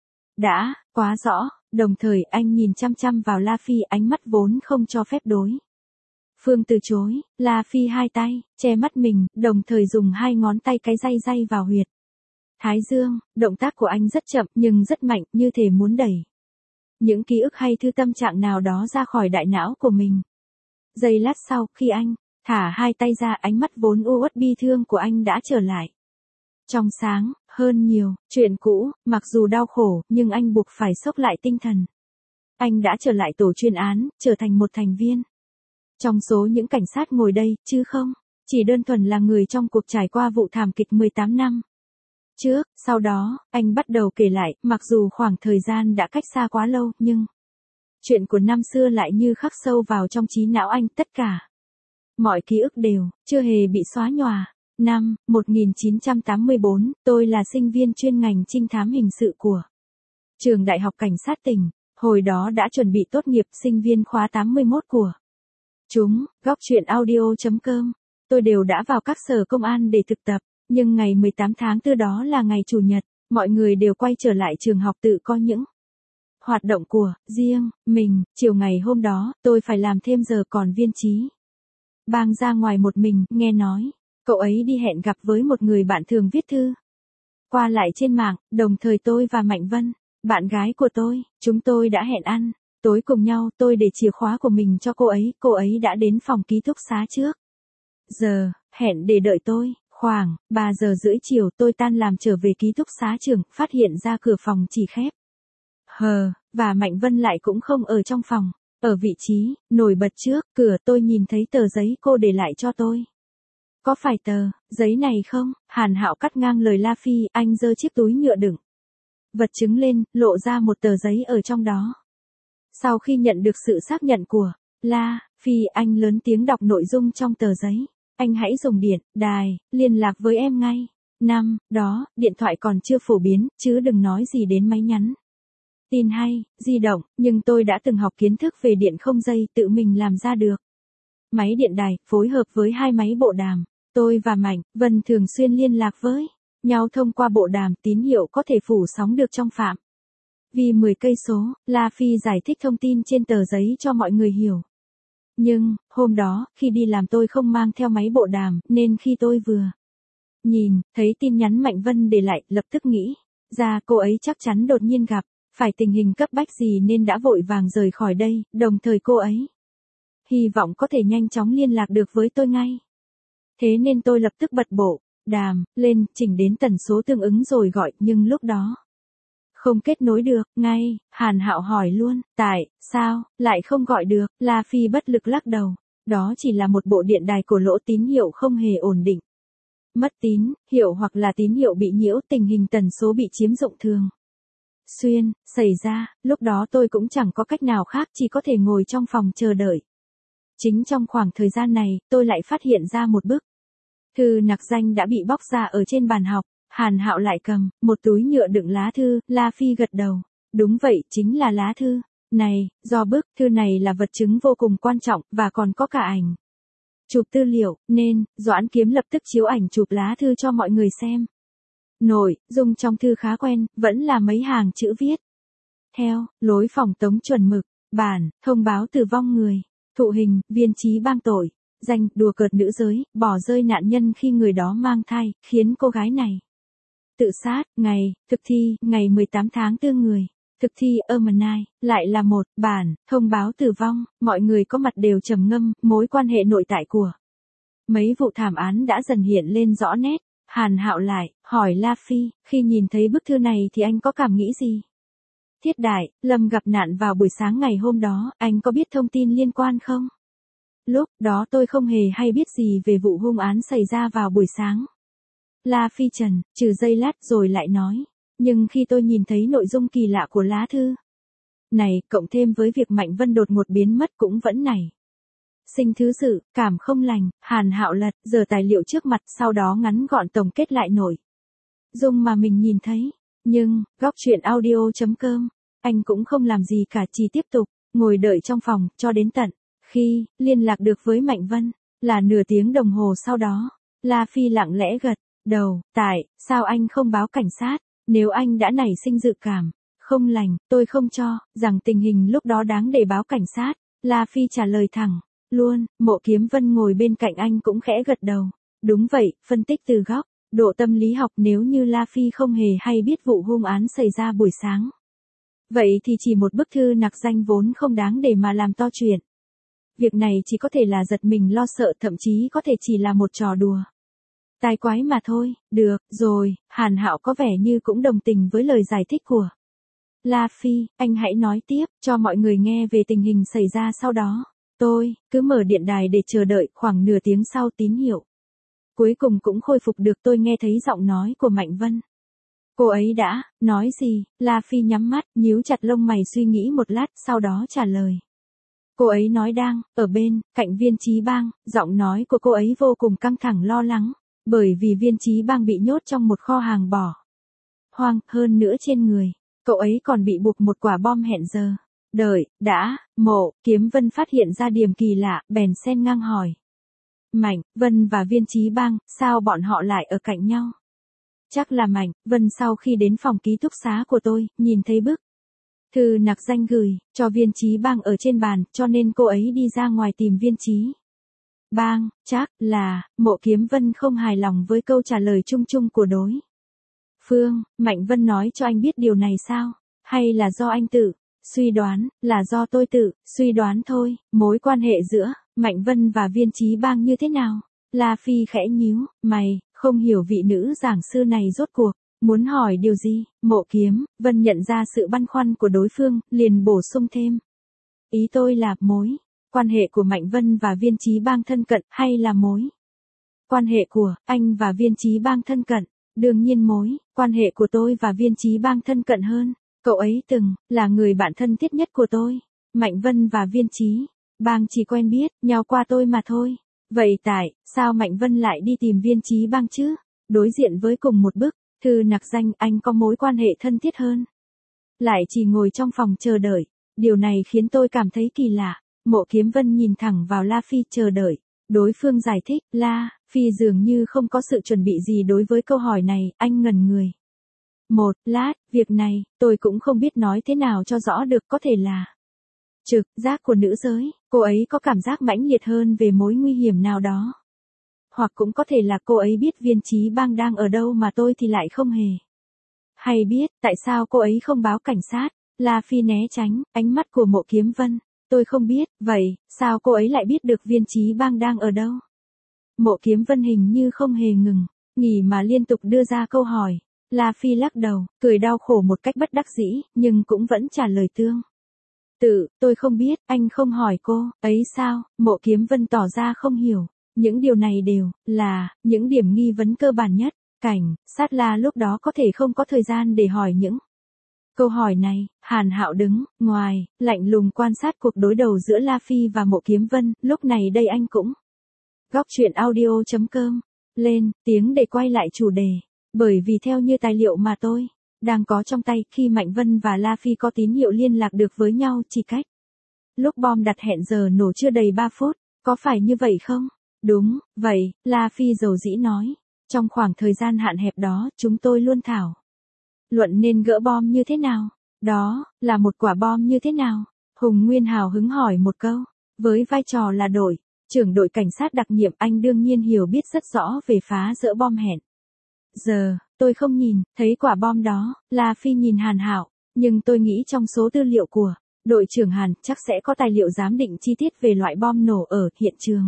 đã quá rõ. Đồng thời anh nhìn chăm chăm vào La Phi, ánh mắt vốn không cho phép đối phương từ chối. La Phi hai tay che mắt mình, đồng thời dùng hai ngón tay cái day day vào huyệt thái dương. Động tác của anh rất chậm nhưng rất mạnh, như thể muốn đẩy những ký ức hay thứ tâm trạng nào đó ra khỏi đại não của mình. Giây lát sau, khi anh thả hai tay ra, ánh mắt vốn u uất bi thương của anh đã trở lại trong sáng hơn nhiều. Chuyện cũ, mặc dù đau khổ, nhưng anh buộc phải xốc lại tinh thần. Anh đã trở lại tổ chuyên án, trở thành một thành viên trong số những cảnh sát ngồi đây, chứ không chỉ đơn thuần là người trong cuộc trải qua vụ thảm kịch mười tám năm trước. Sau đó, anh bắt đầu kể lại, mặc dù khoảng thời gian đã cách xa quá lâu, nhưng chuyện của năm xưa lại như khắc sâu vào trong trí não anh. Tất cả mọi ký ức đều chưa hề bị xóa nhòa. Năm một nghìn chín trăm tám mươi tư, tôi là sinh viên chuyên ngành trinh thám hình sự của trường Đại học Cảnh sát tỉnh. Hồi đó đã chuẩn bị tốt nghiệp sinh viên khóa tám mươi mốt của chúng, góc chuyện audio chấm com. Tôi đều đã vào các sở công an để thực tập, nhưng ngày mười tám tháng tư đó là ngày Chủ nhật, mọi người đều quay trở lại trường học tự có những hoạt động của riêng mình. Chiều ngày hôm đó, tôi phải làm thêm giờ còn Viên Chí Bang ra ngoài một mình, nghe nói cậu ấy đi hẹn gặp với một người bạn thường viết thư qua lại trên mạng, đồng thời tôi và Mạnh Vân, bạn gái của tôi, chúng tôi đã hẹn ăn tối cùng nhau. Tôi để chìa khóa của mình cho cô ấy, cô ấy đã đến phòng ký túc xá trước giờ hẹn để đợi tôi. Khoảng ba giờ rưỡi chiều tôi tan làm trở về ký túc xá trường, phát hiện ra cửa phòng chỉ khép hờ, và Mạnh Vân lại cũng không ở trong phòng. Ở vị trí nổi bật trước cửa tôi nhìn thấy tờ giấy cô để lại cho tôi. Có phải tờ giấy này không? Hàn Hạo cắt ngang lời La Phi, anh giơ chiếc túi nhựa đựng vật chứng lên, lộ ra một tờ giấy ở trong đó. Sau khi nhận được sự xác nhận của La Phi, anh lớn tiếng đọc nội dung trong tờ giấy. Anh hãy dùng điện đài liên lạc với em ngay. Năm đó, điện thoại còn chưa phổ biến, chứ đừng nói gì đến máy nhắn tin hay di động, nhưng tôi đã từng học kiến thức về điện không dây, tự mình làm ra được máy điện đài, phối hợp với hai máy bộ đàm. Tôi và Mạnh Vân thường xuyên liên lạc với nhau thông qua bộ đàm, tín hiệu có thể phủ sóng được trong phạm vi mười cây số. La Phi giải thích thông tin trên tờ giấy cho mọi người hiểu. Nhưng, hôm đó, khi đi làm tôi không mang theo máy bộ đàm, nên khi tôi vừa nhìn, thấy tin nhắn Mạnh Vân để lại, lập tức nghĩ ra cô ấy chắc chắn đột nhiên gặp phải tình hình cấp bách gì nên đã vội vàng rời khỏi đây, đồng thời cô ấy hy vọng có thể nhanh chóng liên lạc được với tôi ngay. Thế nên tôi lập tức bật bộ đàm lên, chỉnh đến tần số tương ứng rồi gọi, nhưng lúc đó không kết nối được ngay. Hàn Hạo hỏi luôn, tại sao lại không gọi được? La Phi bất lực lắc đầu, đó chỉ là một bộ điện đài cổ lỗ, tín hiệu không hề ổn định. Mất tín hiệu hoặc là tín hiệu bị nhiễu, tình hình tần số bị chiếm dụng thường xuyên xảy ra. Lúc đó tôi cũng chẳng có cách nào khác, chỉ có thể ngồi trong phòng chờ đợi. Chính trong khoảng thời gian này, tôi lại phát hiện ra một bức thư nặc danh đã bị bóc ra ở trên bàn học. Hàn Hạo lại cầm một túi nhựa đựng lá thư. La Phi gật đầu, đúng vậy, chính là lá thư này. Do bức thư này là vật chứng vô cùng quan trọng, và còn có cả ảnh chụp tư liệu, nên Doãn Kiếm lập tức chiếu ảnh chụp lá thư cho mọi người xem. Nội dung trong thư khá quen, vẫn là mấy hàng chữ viết theo lối phòng tống chuẩn mực. Bản thông báo tử vong người thụ hình, Viên Chí Bang tội danh đùa cợt nữ giới, bỏ rơi nạn nhân khi người đó mang thai, khiến cô gái này tự sát. Ngày thực thi, ngày mười tám tháng tư người thực thi Ermenai, lại là một bản thông báo tử vong. Mọi người có mặt đều trầm ngâm, mối quan hệ nội tại của mấy vụ thảm án đã dần hiện lên rõ nét. Hàn Hạo lại hỏi La Phi, khi nhìn thấy bức thư này thì anh có cảm nghĩ gì? Thiết Đại, Lâm gặp nạn vào buổi sáng ngày hôm đó, anh có biết thông tin liên quan không? Lúc đó tôi không hề hay biết gì về vụ hung án xảy ra vào buổi sáng. La Phi trần trừ giây lát rồi lại nói, nhưng khi tôi nhìn thấy nội dung kỳ lạ của lá thư này, cộng thêm với việc Mạnh Vân đột ngột biến mất, cũng vẫn nảy sinh thứ dự cảm không lành. Hàn Hạo lật giờ tài liệu trước mặt, sau đó ngắn gọn tổng kết lại nội dung mà mình nhìn thấy. Nhưng, góc chuyện audio chấm com, anh cũng không làm gì cả, chỉ tiếp tục ngồi đợi trong phòng, cho đến tận khi liên lạc được với Mạnh Vân, là nửa tiếng đồng hồ sau đó. La Phi lặng lẽ gật đầu, tại sao anh không báo cảnh sát? Nếu anh đã nảy sinh dự cảm không lành, tôi không cho rằng tình hình lúc đó đáng để báo cảnh sát. La Phi trả lời thẳng luôn. Mộ Kiếm Vân ngồi bên cạnh anh cũng khẽ gật đầu. Đúng vậy, phân tích từ góc độ tâm lý học, nếu như La Phi không hề hay biết vụ hung án xảy ra buổi sáng, vậy thì chỉ một bức thư nặc danh vốn không đáng để mà làm to chuyện. Việc này chỉ có thể là giật mình lo sợ, thậm chí có thể chỉ là một trò đùa tai quái mà thôi. Được rồi, Hàn Hạo có vẻ như cũng đồng tình với lời giải thích của La Phi, anh hãy nói tiếp cho mọi người nghe về tình hình xảy ra sau đó. Tôi cứ mở điện đài để chờ đợi, khoảng nửa tiếng sau tín hiệu cuối cùng cũng khôi phục được. Tôi nghe thấy giọng nói của Mạnh Vân. Cô ấy đã nói gì? La Phi nhắm mắt, nhíu chặt lông mày suy nghĩ một lát, sau đó trả lời. Cô ấy nói đang ở bên cạnh Viên Chí Bang. Giọng nói của cô ấy vô cùng căng thẳng lo lắng, bởi vì Viên Chí Bang bị nhốt trong một kho hàng bỏ hoang, hơn nữa trên người cậu ấy còn bị buộc một quả bom hẹn giờ. Đợi, đã, Mộ Kiếm Vân phát hiện ra điểm kỳ lạ, bèn xen ngang hỏi. Mạnh Vân và Viên Chí Bang, sao bọn họ lại ở cạnh nhau? Chắc là Mạnh Vân sau khi đến phòng ký túc xá của tôi, nhìn thấy bức thư nặc danh gửi cho Viên Chí Bang ở trên bàn, cho nên cô ấy đi ra ngoài tìm Viên Chí Bang. Chắc là Mộ Kiếm Vân không hài lòng với câu trả lời chung chung của đối phương. Mạnh Vân nói cho anh biết điều này sao? Hay là do anh tự suy đoán? Là do tôi tự suy đoán thôi. Mối quan hệ giữa Mạnh Vân và Viên Chí Bang như thế nào? La Phi khẽ nhíu mày, không hiểu vị nữ giảng sư này rốt cuộc muốn hỏi điều gì. Mộ Kiếm Vân nhận ra sự băn khoăn của đối phương, liền bổ sung thêm. Ý tôi là mối quan hệ của Mạnh Vân và Viên Chí Bang thân cận, hay là mối quan hệ của anh và Viên Chí Bang thân cận? Đương nhiên mối quan hệ của tôi và Viên Chí Bang thân cận hơn. Cậu ấy từng là người bạn thân thiết nhất của tôi. Mạnh Vân và Viên Chí Bang chỉ quen biết nhau qua tôi mà thôi. Vậy tại sao Mạnh Vân lại đi tìm Viên Chí Bang chứ? Đối diện với cùng một bức thư nặc danh, anh có mối quan hệ thân thiết hơn. Lại chỉ ngồi trong phòng chờ đợi. Điều này khiến tôi cảm thấy kỳ lạ. Mộ Kiếm Vân nhìn thẳng vào La Phi, chờ đợi đối phương giải thích. La Phi dường như không có sự chuẩn bị gì đối với câu hỏi này, anh ngẩn người. Một lát, việc này, tôi cũng không biết nói thế nào cho rõ được, có thể là trực giác của nữ giới, cô ấy có cảm giác mãnh liệt hơn về mối nguy hiểm nào đó. Hoặc cũng có thể là cô ấy biết Viên Chí Bang đang ở đâu mà tôi thì lại không hề hay biết. Tại sao cô ấy không báo cảnh sát? La Phi né tránh ánh mắt của Mộ Kiếm Vân. Tôi không biết. Vậy, sao cô ấy lại biết được Viên Chí Bang đang ở đâu? Mộ Kiếm Vân hình như không hề ngừng nghỉ mà liên tục đưa ra câu hỏi. La Phi lắc đầu, cười đau khổ một cách bất đắc dĩ, nhưng cũng vẫn trả lời tương tự. Tôi không biết, anh không hỏi cô ấy sao? Mộ Kiếm Vân tỏ ra không hiểu. Những điều này đều là những điểm nghi vấn cơ bản nhất. Cảnh sát La lúc đó có thể không có thời gian để hỏi những câu hỏi này. Hàn Hạo đứng ngoài, lạnh lùng quan sát cuộc đối đầu giữa La Phi và Mộ Kiếm Vân. Lúc này đây anh cũng góc chuyện audio chấm com lên tiếng để quay lại chủ đề. Bởi vì theo như tài liệu mà tôi đang có trong tay, khi Mạnh Vân và La Phi có tín hiệu liên lạc được với nhau chỉ cách lúc bom đặt hẹn giờ nổ chưa đầy ba phút. Có phải như vậy không? Đúng vậy, La Phi dầu dĩ nói. Trong khoảng thời gian hạn hẹp đó, chúng tôi luôn thảo luận nên gỡ bom như thế nào. Đó là một quả bom như thế nào? Hùng Nguyên hào hứng hỏi một câu. Với vai trò là đội trưởng đội cảnh sát đặc nhiệm, anh đương nhiên hiểu biết rất rõ về phá dỡ bom hẹn giờ. Tôi không nhìn thấy quả bom đó. La Phi nhìn Hàn Hạo, nhưng tôi nghĩ trong số tư liệu của đội trưởng Hàn chắc sẽ có tài liệu giám định chi tiết về loại bom nổ ở hiện trường.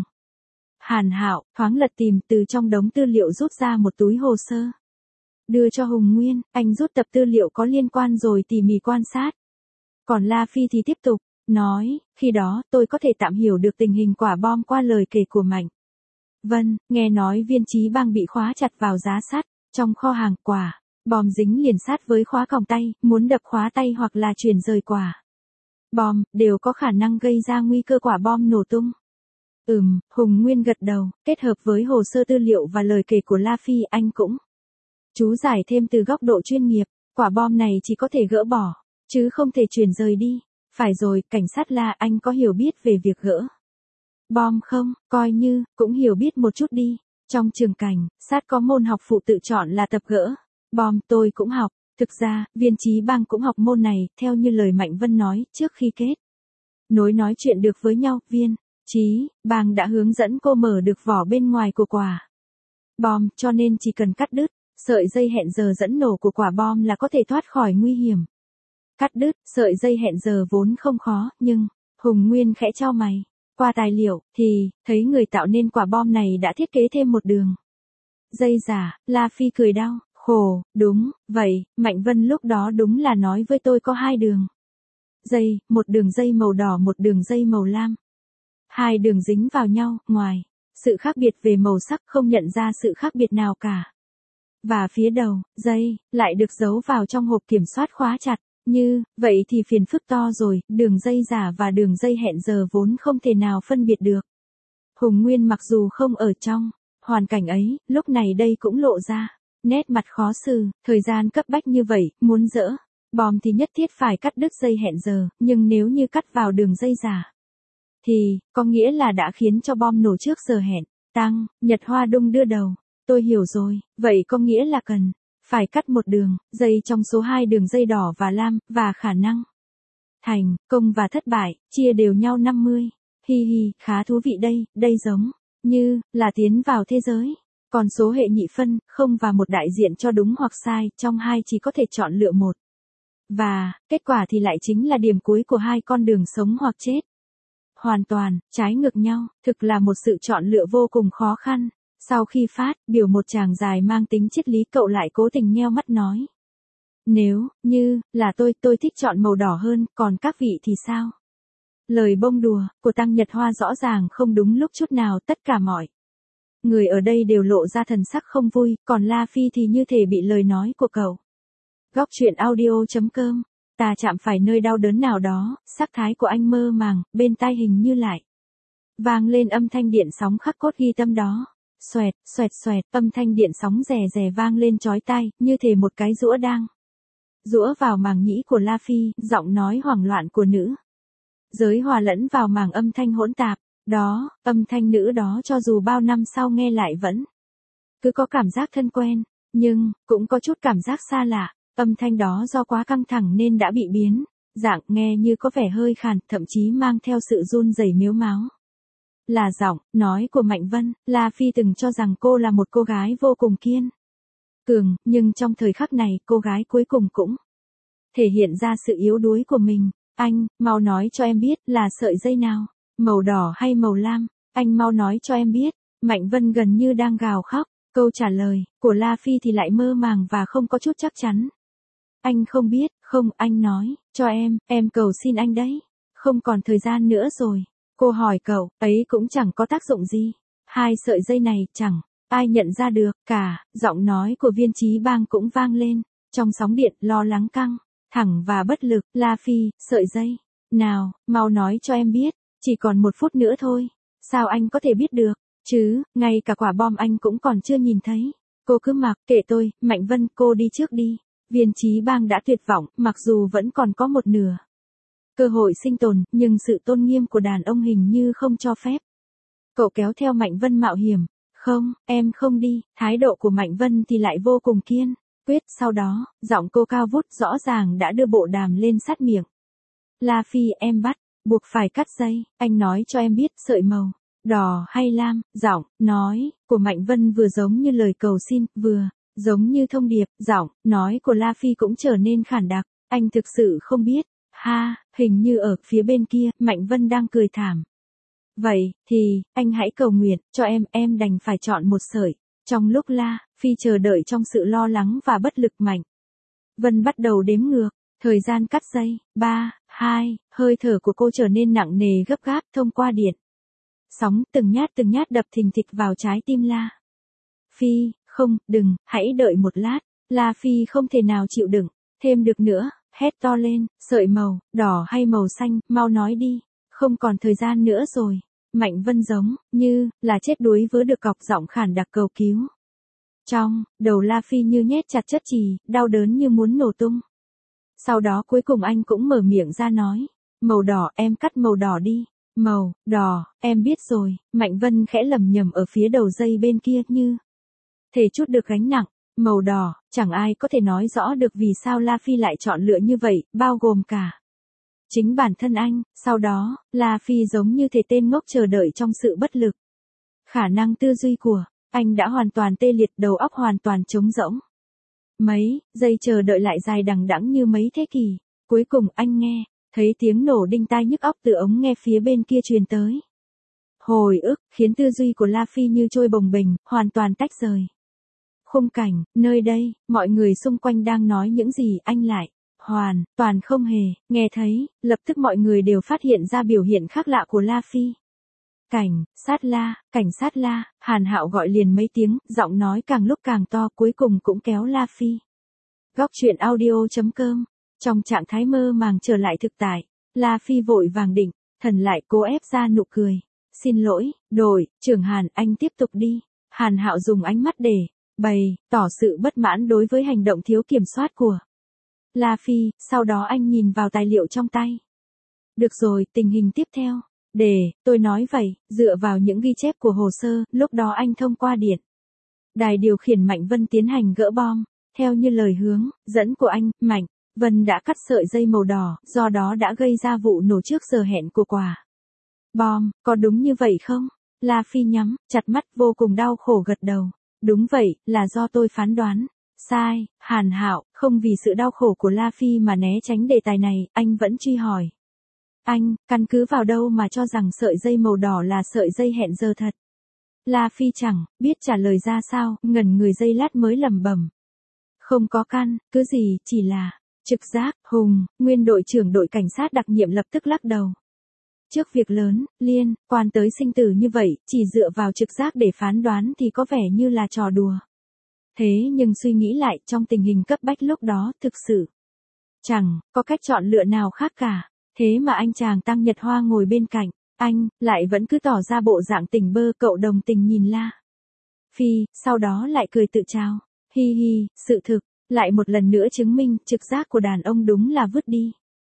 Hàn Hạo thoáng lật tìm, từ trong đống tư liệu rút ra một túi hồ sơ, đưa cho Hùng Nguyên. Anh rút tập tư liệu có liên quan rồi tỉ mỉ quan sát. Còn La Phi thì tiếp tục nói, khi đó tôi có thể tạm hiểu được tình hình quả bom qua lời kể của Mạnh Vân. Nghe nói Viên Chí Bang bị khóa chặt vào giá sắt trong kho hàng, quả bom dính liền sát với khóa còng tay, muốn đập khóa tay hoặc là chuyển rời quả bom đều có khả năng gây ra nguy cơ quả bom nổ tung. Ừm, Hùng Nguyên gật đầu, kết hợp với hồ sơ tư liệu và lời kể của La Phi, anh cũng chú giải thêm từ góc độ chuyên nghiệp. Quả bom này chỉ có thể gỡ bỏ, chứ không thể chuyển rời đi. Phải rồi, cảnh sát La, anh có hiểu biết về việc gỡ bom không? Coi như cũng hiểu biết một chút đi. Trong trường cảnh sát có môn học phụ tự chọn là tập gỡ bom, tôi cũng học. Thực ra, Viên Chí Bang cũng học môn này. Theo như lời Mạnh Vân nói, trước khi kết nối nói chuyện được với nhau, Viên Chí Bang đã hướng dẫn cô mở được vỏ bên ngoài của quả bom, cho nên chỉ cần cắt đứt sợi dây hẹn giờ dẫn nổ của quả bom là có thể thoát khỏi nguy hiểm. Cắt đứt sợi dây hẹn giờ vốn không khó, nhưng Hùng Nguyên khẽ chau mày. Qua tài liệu thì thấy người tạo nên quả bom này đã thiết kế thêm một đường dây giả. La Phi cười đau khổ. Đúng vậy, Mạnh Vân lúc đó đúng là nói với tôi có hai đường dây, một đường dây màu đỏ, một đường dây màu lam. Hai đường dính vào nhau, ngoài sự khác biệt về màu sắc không nhận ra sự khác biệt nào cả. Và phía đầu dây lại được giấu vào trong hộp kiểm soát khóa chặt. Như vậy thì phiền phức to rồi, đường dây giả và đường dây hẹn giờ vốn không thể nào phân biệt được. Hùng Nguyên mặc dù không ở trong hoàn cảnh ấy, lúc này đây cũng lộ ra nét mặt khó xử. Thời gian cấp bách như vậy, muốn dỡ bom thì nhất thiết phải cắt đứt dây hẹn giờ, nhưng nếu như cắt vào đường dây giả, thì, có nghĩa là đã khiến cho bom nổ trước giờ hẹn. Tăng, Nhật Hoa đung đưa đầu. Tôi hiểu rồi, vậy có nghĩa là cần, phải cắt một đường, dây trong số hai đường dây đỏ và lam, và khả năng thành, công và thất bại, chia đều nhau năm mươi. Hi hi, khá thú vị đây, đây giống như là tiến vào thế giới. Còn số hệ nhị phân, không và một đại diện cho đúng hoặc sai, trong hai chỉ có thể chọn lựa một. Và, kết quả thì lại chính là điểm cuối của hai con đường sống hoặc chết. Hoàn toàn, trái ngược nhau, thực là một sự chọn lựa vô cùng khó khăn. Sau khi phát, biểu một chàng dài mang tính triết lý cậu lại cố tình nheo mắt nói. Nếu, như, là tôi, tôi thích chọn màu đỏ hơn, còn các vị thì sao? Lời bông đùa, của Tăng Nhật Hoa rõ ràng không đúng lúc chút nào, tất cả mọi người ở đây đều lộ ra thần sắc không vui, còn La Phi thì như thể bị lời nói của cậu. Góc truyện audio.com, ta chạm phải nơi đau đớn nào đó, sắc thái của anh mơ màng, bên tai hình như lại vang lên âm thanh điện sóng khắc cốt ghi tâm đó. Xoẹt, xoẹt xoẹt, âm thanh điện sóng rè rè vang lên chói tai, như thể một cái giũa đang giũa vào màng nhĩ của La Phi, giọng nói hoảng loạn của nữ giới hòa lẫn vào màng âm thanh hỗn tạp. Đó, âm thanh nữ đó cho dù bao năm sau nghe lại vẫn cứ có cảm giác thân quen, nhưng cũng có chút cảm giác xa lạ. Âm thanh đó do quá căng thẳng nên đã bị biến dạng, nghe như có vẻ hơi khàn, thậm chí mang theo sự run rẩy mếu máo. Là giọng nói của Mạnh Vân. La Phi từng cho rằng cô là một cô gái vô cùng kiên cường, nhưng trong thời khắc này cô gái cuối cùng cũng thể hiện ra sự yếu đuối của mình. Anh, mau nói cho em biết là sợi dây nào, màu đỏ hay màu lam, anh mau nói cho em biết. Mạnh Vân gần như đang gào khóc, câu trả lời của La Phi thì lại mơ màng và không có chút chắc chắn. Anh không biết, không, anh nói cho em, em cầu xin anh đấy. Không còn thời gian nữa rồi. Cô hỏi cậu, ấy cũng chẳng có tác dụng gì. Hai sợi dây này, chẳng ai nhận ra được cả. Giọng nói của Viên Chí Bang cũng vang lên. Trong sóng điện, lo lắng căng thẳng và bất lực. La Phi, sợi dây nào, mau nói cho em biết. Chỉ còn một phút nữa thôi. Sao anh có thể biết được, chứ, ngay cả quả bom anh cũng còn chưa nhìn thấy. Cô cứ mặc kệ tôi, Mạnh Vân, cô đi trước đi. Viên Chí Bang đã tuyệt vọng, mặc dù vẫn còn có một nửa cơ hội sinh tồn, nhưng sự tôn nghiêm của đàn ông hình như không cho phép. Cậu kéo theo Mạnh Vân mạo hiểm. Không, em không đi. Thái độ của Mạnh Vân thì lại vô cùng kiên quyết. Sau đó, giọng cô cao vút rõ ràng đã đưa bộ đàm lên sát miệng. La Phi, em bắt buộc phải cắt dây. Anh nói cho em biết sợi màu đỏ hay lam. Giọng nói của Mạnh Vân vừa giống như lời cầu xin, vừa giống như thông điệp. Giọng nói của La Phi cũng trở nên khản đặc. Anh thực sự không biết. Ha, hình như ở phía bên kia, Mạnh Vân đang cười thảm. Vậy, thì, anh hãy cầu nguyện, cho em, em đành phải chọn một sợi. Trong lúc La Phi chờ đợi trong sự lo lắng và bất lực, Mạnh Vân bắt đầu đếm ngược. Thời gian cắt dây. Ba, hai, hơi thở của cô trở nên nặng nề gấp gáp thông qua điện sóng, từng nhát từng nhát đập thình thịch vào trái tim La Phi. Không, đừng, hãy đợi một lát. La Phi không thể nào chịu đựng thêm được nữa, hét to lên. Sợi màu đỏ hay màu xanh, mau nói đi. Không còn thời gian nữa rồi. Mạnh Vân giống như là chết đuối vớ được cọc, giọng khản đặc cầu cứu. Trong đầu La Phi như nhét chặt chất chì, đau đớn như muốn nổ tung. Sau đó cuối cùng anh cũng mở miệng ra nói. Màu đỏ, em cắt màu đỏ đi. Màu đỏ, em biết rồi. Mạnh Vân khẽ lầm nhầm ở phía đầu dây bên kia, như thể chút được gánh nặng. Màu đỏ, chẳng ai có thể nói rõ được vì sao La Phi lại chọn lựa như vậy, bao gồm cả chính bản thân anh. Sau đó, La Phi giống như thể tên ngốc chờ đợi trong sự bất lực. Khả năng tư duy của anh đã hoàn toàn tê liệt, đầu óc hoàn toàn trống rỗng. Mấy giây chờ đợi lại dài đằng đẵng như mấy thế kỷ. Cuối cùng anh nghe thấy tiếng nổ đinh tai nhức óc từ ống nghe phía bên kia truyền tới. Hồi ức khiến tư duy của La Phi như trôi bồng bềnh, hoàn toàn tách rời. Khung cảnh nơi đây, mọi người xung quanh đang nói những gì anh lại hoàn toàn không hề nghe thấy. Lập tức mọi người đều phát hiện ra biểu hiện khác lạ của La Phi. Cảnh sát La, cảnh sát La. Hàn Hạo gọi liền mấy tiếng, giọng nói càng lúc càng to, cuối cùng cũng kéo La Phi. Góc truyện audio.com. Trong trạng thái mơ màng trở lại thực tại, La Phi vội vàng định thần lại, cố ép ra nụ cười. Xin lỗi, đội trưởng Hàn, anh tiếp tục đi. Hàn Hạo dùng ánh mắt để bày tỏ sự bất mãn đối với hành động thiếu kiểm soát của La Phi, sau đó anh nhìn vào tài liệu trong tay. Được rồi, tình hình tiếp theo. Để, tôi nói vậy, dựa vào những ghi chép của hồ sơ, lúc đó anh thông qua điện đài điều khiển Mạnh Vân tiến hành gỡ bom. Theo như lời hướng dẫn của anh, Mạnh Vân đã cắt sợi dây màu đỏ, do đó đã gây ra vụ nổ trước giờ hẹn của quả bom, có đúng như vậy không? La Phi nhắm chặt mắt vô cùng đau khổ gật đầu. Đúng vậy, là do tôi phán đoán. Sai, Hàn Hạo, không vì sự đau khổ của La Phi mà né tránh đề tài này, anh vẫn truy hỏi. Anh, căn cứ vào đâu mà cho rằng sợi dây màu đỏ là sợi dây hẹn giờ thật? La Phi chẳng biết trả lời ra sao, ngẩn người giây lát mới lẩm bẩm. Không có căn cứ gì, chỉ là trực giác. Hùng, nguyên đội trưởng đội cảnh sát đặc nhiệm lập tức lắc đầu. Trước việc lớn, liên quan tới sinh tử như vậy, chỉ dựa vào trực giác để phán đoán thì có vẻ như là trò đùa. Thế nhưng suy nghĩ lại, trong tình hình cấp bách lúc đó, thực sự chẳng có cách chọn lựa nào khác cả. Thế mà anh chàng Tăng Nhật Hoa ngồi bên cạnh, anh lại vẫn cứ tỏ ra bộ dạng tỉnh bơ. Cậu đồng tình nhìn La Phi, sau đó lại cười tự trao. Hi hi, sự thực lại một lần nữa chứng minh trực giác của đàn ông đúng là vứt đi.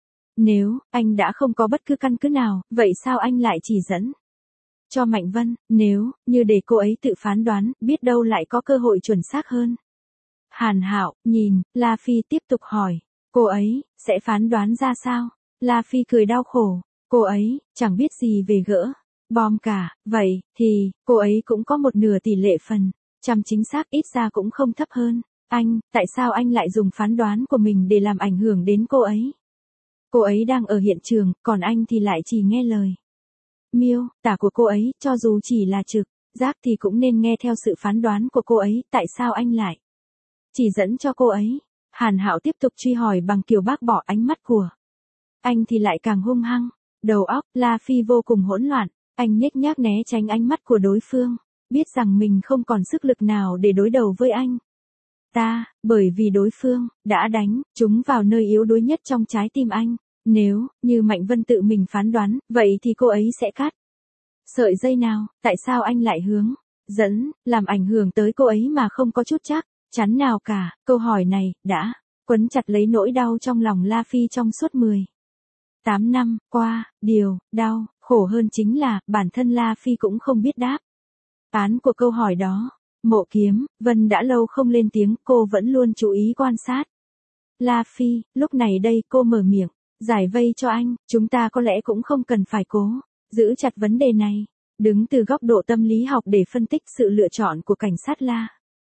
Nếu anh đã không có bất cứ căn cứ nào, vậy sao anh lại chỉ dẫn cho Mạnh Vân? Nếu như để cô ấy tự phán đoán, biết đâu lại có cơ hội chuẩn xác hơn. Hàn Hạo nhìn La Phi tiếp tục hỏi, cô ấy sẽ phán đoán ra sao? La Phi cười đau khổ, cô ấy chẳng biết gì về gỡ bom cả, vậy thì cô ấy cũng có một nửa tỷ lệ phần trăm chính xác, ít ra cũng không thấp hơn. Anh, tại sao anh lại dùng phán đoán của mình để làm ảnh hưởng đến cô ấy? Cô ấy đang ở hiện trường, còn anh thì lại chỉ nghe lời miêu tả của cô ấy, cho dù chỉ là trực giác thì cũng nên nghe theo sự phán đoán của cô ấy, tại sao anh lại chỉ dẫn cho cô ấy? Hàn Hạo tiếp tục truy hỏi bằng kiểu bác bỏ. Ánh mắt của anh thì lại càng hung hăng. Đầu óc La Phi vô cùng hỗn loạn, anh nhếch nhác né tránh ánh mắt của đối phương, biết rằng mình không còn sức lực nào để đối đầu với anh ta, bởi vì đối phương đã đánh trúng vào nơi yếu đuối nhất trong trái tim anh. Nếu như Mạnh Vân tự mình phán đoán, vậy thì cô ấy sẽ cắt sợi dây nào? Tại sao anh lại hướng dẫn làm ảnh hưởng tới cô ấy mà không có chút chắc chắn nào cả? Câu hỏi này đã quấn chặt lấy nỗi đau trong lòng La Phi trong suốt mười tám năm qua. Điều đau khổ hơn chính là bản thân La Phi cũng không biết đáp án của câu hỏi đó. Mộ Kiếm Vân đã lâu không lên tiếng, cô vẫn luôn chú ý quan sát La Phi. Lúc này đây cô mở miệng giải vây cho anh. Chúng ta có lẽ cũng không cần phải cố giữ chặt vấn đề này, đứng từ góc độ tâm lý học để phân tích sự lựa chọn của cảnh sát La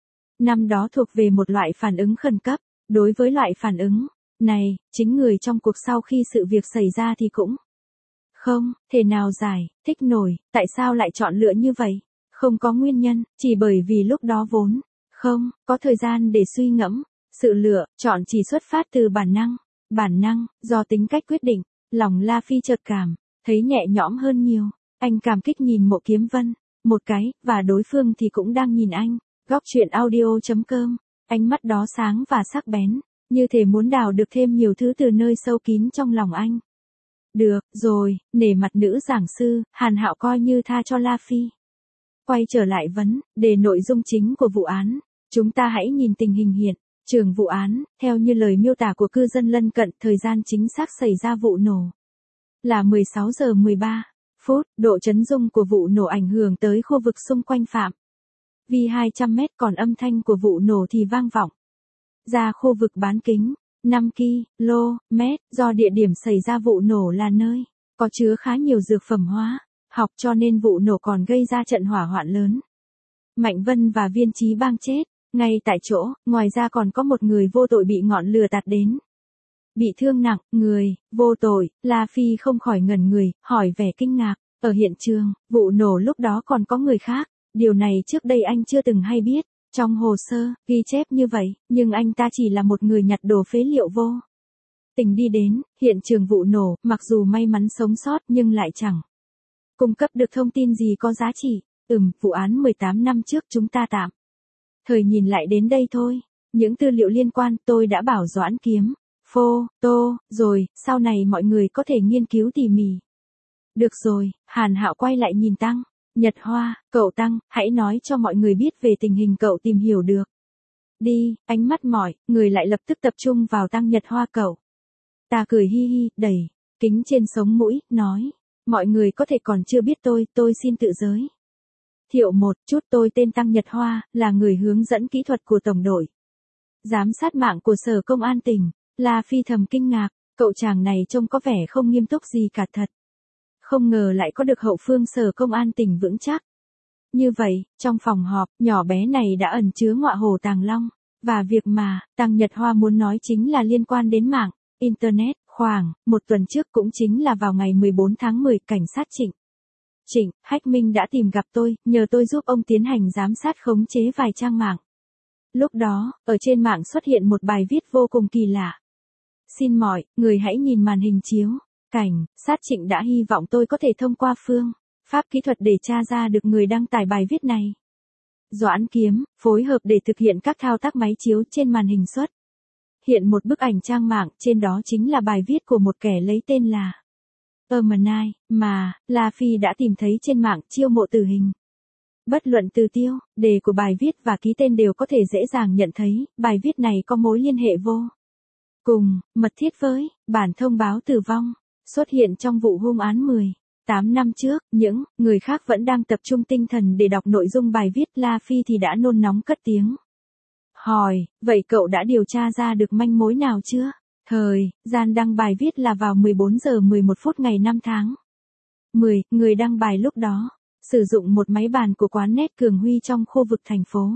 năm đó thuộc về một loại phản ứng khẩn cấp. Đối với loại phản ứng này, chính người trong cuộc sau khi sự việc xảy ra thì cũng không thể nào giải thích nổi tại sao lại chọn lựa như vậy. Không có nguyên nhân, chỉ bởi vì lúc đó vốn không có thời gian để suy ngẫm. Sự lựa chọn chỉ xuất phát từ bản năng. Bản năng, do tính cách quyết định. Lòng La Phi chợt cảm thấy nhẹ nhõm hơn nhiều. Anh cảm kích nhìn Mộ Kiếm Vân một cái, và đối phương thì cũng đang nhìn anh. Góc truyện audio chấm com. Ánh mắt đó sáng và sắc bén, như thể muốn đào được thêm nhiều thứ từ nơi sâu kín trong lòng anh. Được rồi, nể mặt nữ giảng sư, Hàn Hạo coi như tha cho La Phi. Quay trở lại vấn đề nội dung chính của vụ án, chúng ta hãy nhìn tình hình hiện trường vụ án. Theo như lời miêu tả của cư dân lân cận, thời gian chính xác xảy ra vụ nổ là mười sáu giờ mười ba phút. Độ chấn rung của vụ nổ ảnh hưởng tới khu vực xung quanh phạm vi hai trăm mét, còn âm thanh của vụ nổ thì vang vọng ra khu vực bán kính năm ki lô mét. Do địa điểm xảy ra vụ nổ là nơi có chứa khá nhiều dược phẩm hóa học, cho nên vụ nổ còn gây ra trận hỏa hoạn lớn. Mạnh Vân và Viên Chí Bang chết ngay tại chỗ, ngoài ra còn có một người vô tội bị ngọn lửa tạt đến bị thương nặng. Người vô tội? La Phi không khỏi ngẩn người, hỏi vẻ kinh ngạc. Ở hiện trường vụ nổ lúc đó còn có người khác. Điều này trước đây anh chưa từng hay biết. Trong hồ sơ ghi chép như vậy, nhưng anh ta chỉ là một người nhặt đồ phế liệu vô tình đi đến hiện trường vụ nổ, mặc dù may mắn sống sót nhưng lại chẳng cung cấp được thông tin gì có giá trị. Ừm, vụ án mười tám năm trước chúng ta tạm thời nhìn lại đến đây thôi. Những tư liệu liên quan tôi đã bảo Doãn Kiếm phô tô rồi, sau này mọi người có thể nghiên cứu tỉ mỉ. Được rồi, Hàn Hạo quay lại nhìn Tăng Nhật Hoa, cậu Tăng, hãy nói cho mọi người biết về tình hình cậu tìm hiểu được Đi, ánh mắt mỏi, người lại lập tức tập trung vào Tăng Nhật Hoa cậu. Ta cười hi hi, đẩy kính trên sống mũi, nói. Mọi người có thể còn chưa biết tôi, tôi xin tự giới. Thiệu một chút, tôi tên Tăng Nhật Hoa, là người hướng dẫn kỹ thuật của tổng đội giám sát mạng của Sở Công an tỉnh. La Phi thầm kinh ngạc, cậu chàng này trông có vẻ không nghiêm túc gì cả thật. Không ngờ lại có được hậu phương Sở Công an tỉnh vững chắc. Như vậy, trong phòng họp, nhỏ bé này đã ẩn chứa ngọa hổ tàng long. Và việc mà, Tăng Nhật Hoa muốn nói chính là liên quan đến mạng, Internet. Khoảng, một tuần trước cũng chính là vào ngày mười bốn tháng mười, cảnh sát Trịnh. Trịnh, Hách Minh đã tìm gặp tôi, nhờ tôi giúp ông tiến hành giám sát khống chế vài trang mạng. Lúc đó, ở trên mạng xuất hiện một bài viết vô cùng kỳ lạ. Xin mọi người hãy nhìn màn hình chiếu. Cảnh sát Trịnh đã hy vọng tôi có thể thông qua phương pháp kỹ thuật để tra ra được người đăng tải bài viết này. Doãn Kiếm, phối hợp để thực hiện các thao tác máy chiếu trên màn hình xuất. Hiện một bức ảnh trang mạng, trên đó chính là bài viết của một kẻ lấy tên là Ermanai, mà La Phi đã tìm thấy trên mạng chiêu mộ tử hình. Bất luận từ tiêu, đề của bài viết và ký tên đều có thể dễ dàng nhận thấy, bài viết này có mối liên hệ vô cùng mật thiết với bản thông báo tử vong, xuất hiện trong vụ hung án mười tám năm trước. Những người khác vẫn đang tập trung tinh thần để đọc nội dung bài viết, La Phi thì đã nôn nóng cất tiếng. Hỏi, vậy cậu đã điều tra ra được manh mối nào chưa? Thời gian đăng bài viết là vào mười bốn giờ mười một phút ngày năm tháng mười, người đăng bài lúc đó sử dụng một máy bàn của quán net Cường Huy trong khu vực thành phố.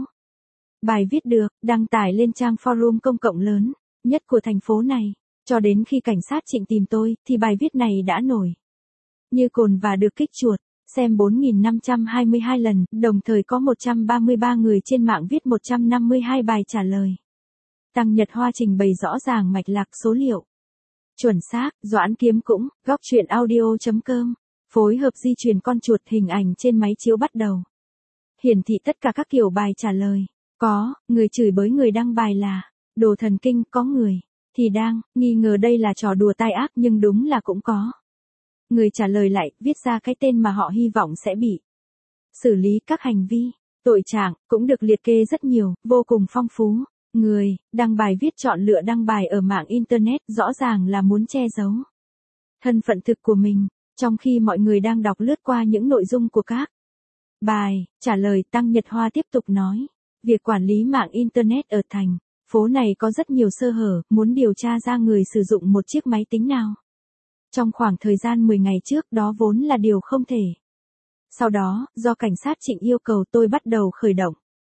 Bài viết được đăng tải lên trang forum công cộng lớn nhất của thành phố này. Cho đến khi cảnh sát Trịnh tìm tôi, thì bài viết này đã nổi như cồn và được kích chuột, xem bốn nghìn năm trăm hai mươi hai lần, đồng thời có một trăm ba mươi ba người trên mạng viết một trăm năm mươi hai bài trả lời. Tăng Nhật Hoa trình bày rõ ràng mạch lạc số liệu. Chuẩn xác, Doãn Kiếm cũng, góc truyện audio chấm com, phối hợp di chuyển con chuột hình ảnh trên máy chiếu bắt đầu. Hiển thị tất cả các kiểu bài trả lời. Có, người chửi bới người đăng bài là đồ thần kinh, có người thì đang nghi ngờ đây là trò đùa tai ác, nhưng đúng là cũng có người trả lời lại, viết ra cái tên mà họ hy vọng sẽ bị xử lý. Các hành vi tội trạng cũng được liệt kê rất nhiều, vô cùng phong phú. Người đăng bài viết chọn lựa đăng bài ở mạng Internet rõ ràng là muốn che giấu thân phận thực của mình, trong khi mọi người đang đọc lướt qua những nội dung của các bài trả lời. Tăng Nhật Hoa tiếp tục nói, việc quản lý mạng Internet ở thành phố này có rất nhiều sơ hở, muốn điều tra ra người sử dụng một chiếc máy tính nào trong khoảng thời gian mười ngày trước đó vốn là điều không thể. Sau đó, do cảnh sát Trịnh yêu cầu, tôi bắt đầu khởi động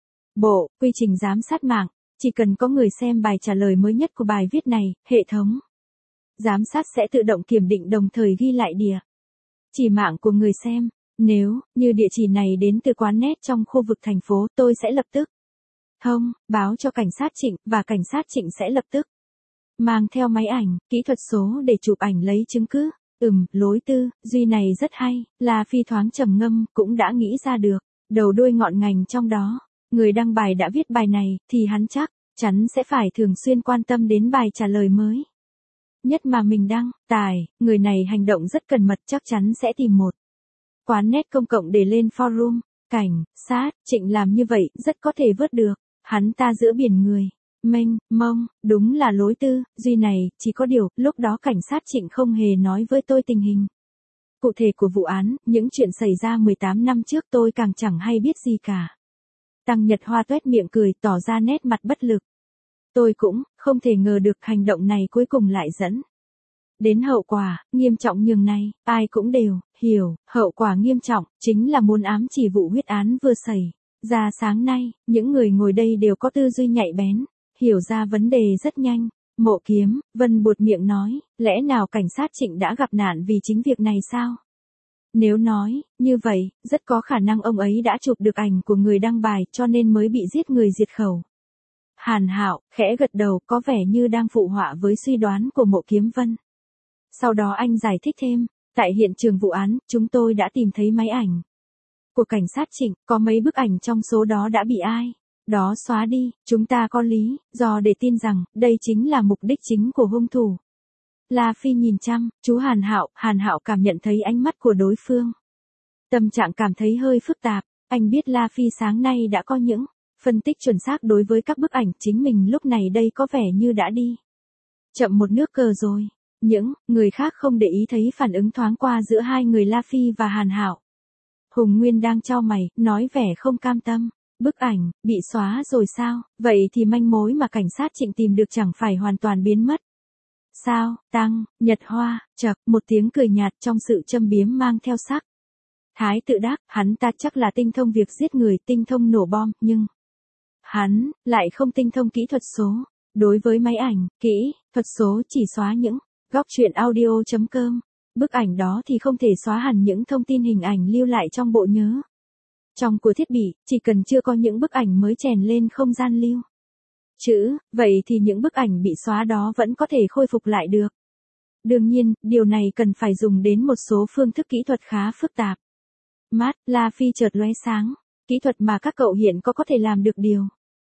bộ quy trình giám sát mạng. Chỉ cần có người xem bài trả lời mới nhất của bài viết này, hệ thống giám sát sẽ tự động kiểm định đồng thời ghi lại địa chỉ mạng của người xem. Nếu như địa chỉ này đến từ quán net trong khu vực thành phố, tôi sẽ lập tức thông báo cho cảnh sát Trịnh, và cảnh sát Trịnh sẽ lập tức mang theo máy ảnh, kỹ thuật số để chụp ảnh lấy chứng cứ. Ừm, lối tư duy này rất hay. La Phi thoáng trầm ngâm, cũng đã nghĩ ra được đầu đuôi ngọn ngành trong đó. Người đăng bài đã viết bài này, thì hắn chắc chắn sẽ phải thường xuyên quan tâm đến bài trả lời mới nhất mà mình đăng tải. Người này hành động rất cẩn mật, chắc chắn sẽ tìm một quán net công cộng để lên forum. Cảnh sát Trịnh làm như vậy rất có thể vớt được hắn ta giữa biển người mênh mông. Đúng là lối tư duy này, chỉ có điều lúc đó cảnh sát Trịnh không hề nói với tôi tình hình cụ thể của vụ án. Những chuyện xảy ra mười tám năm trước tôi càng chẳng hay biết gì cả. Tăng Nhật Hoa tuét miệng cười, tỏ ra nét mặt bất lực. Tôi cũng không thể ngờ được hành động này cuối cùng lại dẫn đến hậu quả nghiêm trọng nhường này. Ai cũng đều hiểu, hậu quả nghiêm trọng chính là muốn ám chỉ vụ huyết án vừa xảy ra sáng nay. Những người ngồi đây đều có tư duy nhạy bén, hiểu ra vấn đề rất nhanh. Mộ Kiếm Vân buột miệng nói, lẽ nào cảnh sát Trịnh đã gặp nạn vì chính việc này sao? Nếu nói như vậy, rất có khả năng ông ấy đã chụp được ảnh của người đăng bài, cho nên mới bị giết người diệt khẩu. Hàn Hạo khẽ gật đầu, có vẻ như đang phụ họa với suy đoán của Mộ Kiếm Vân. Sau đó anh giải thích thêm, tại hiện trường vụ án, chúng tôi đã tìm thấy máy ảnh của cảnh sát Trịnh, có mấy bức ảnh trong số đó đã bị ai đó xóa đi. Chúng ta có lý do để tin rằng đây chính là mục đích chính của hung thủ. La Phi nhìn chăm chú Hàn Hạo, Hàn Hạo cảm nhận thấy ánh mắt của đối phương. Tâm trạng cảm thấy hơi phức tạp, anh biết La Phi sáng nay đã có những Phân tích chuẩn xác đối với các bức ảnh chính mình lúc này đây có vẻ như đã đi chậm một nước cờ rồi. Những người khác không để ý thấy phản ứng thoáng qua giữa hai người La Phi và Hàn Hạo. Hùng Nguyên đang chau mày, nói vẻ không cam tâm. Bức ảnh, bị xóa rồi sao? Vậy thì manh mối mà cảnh sát Trịnh tìm được chẳng phải hoàn toàn biến mất. Sao, Tăng, Nhật Hoa, chậc, một tiếng cười nhạt trong sự châm biếm mang theo sắc thái tự đắc, hắn ta chắc là tinh thông việc giết người, tinh thông nổ bom, nhưng hắn lại không tinh thông kỹ thuật số. Đối với máy ảnh, kỹ thuật số chỉ xóa những góc truyện audio chấm com. Bức ảnh đó thì không thể xóa hẳn những thông tin hình ảnh lưu lại trong bộ nhớ trong của thiết bị, chỉ cần chưa có những bức ảnh mới chèn lên không gian lưu trữ, vậy thì những bức ảnh bị xóa đó vẫn có thể khôi phục lại được. Đương nhiên, điều này cần phải dùng đến một số phương thức kỹ thuật khá phức tạp. Mắt La Phi chợt lóe sáng, kỹ thuật mà các cậu hiện có có thể làm được điều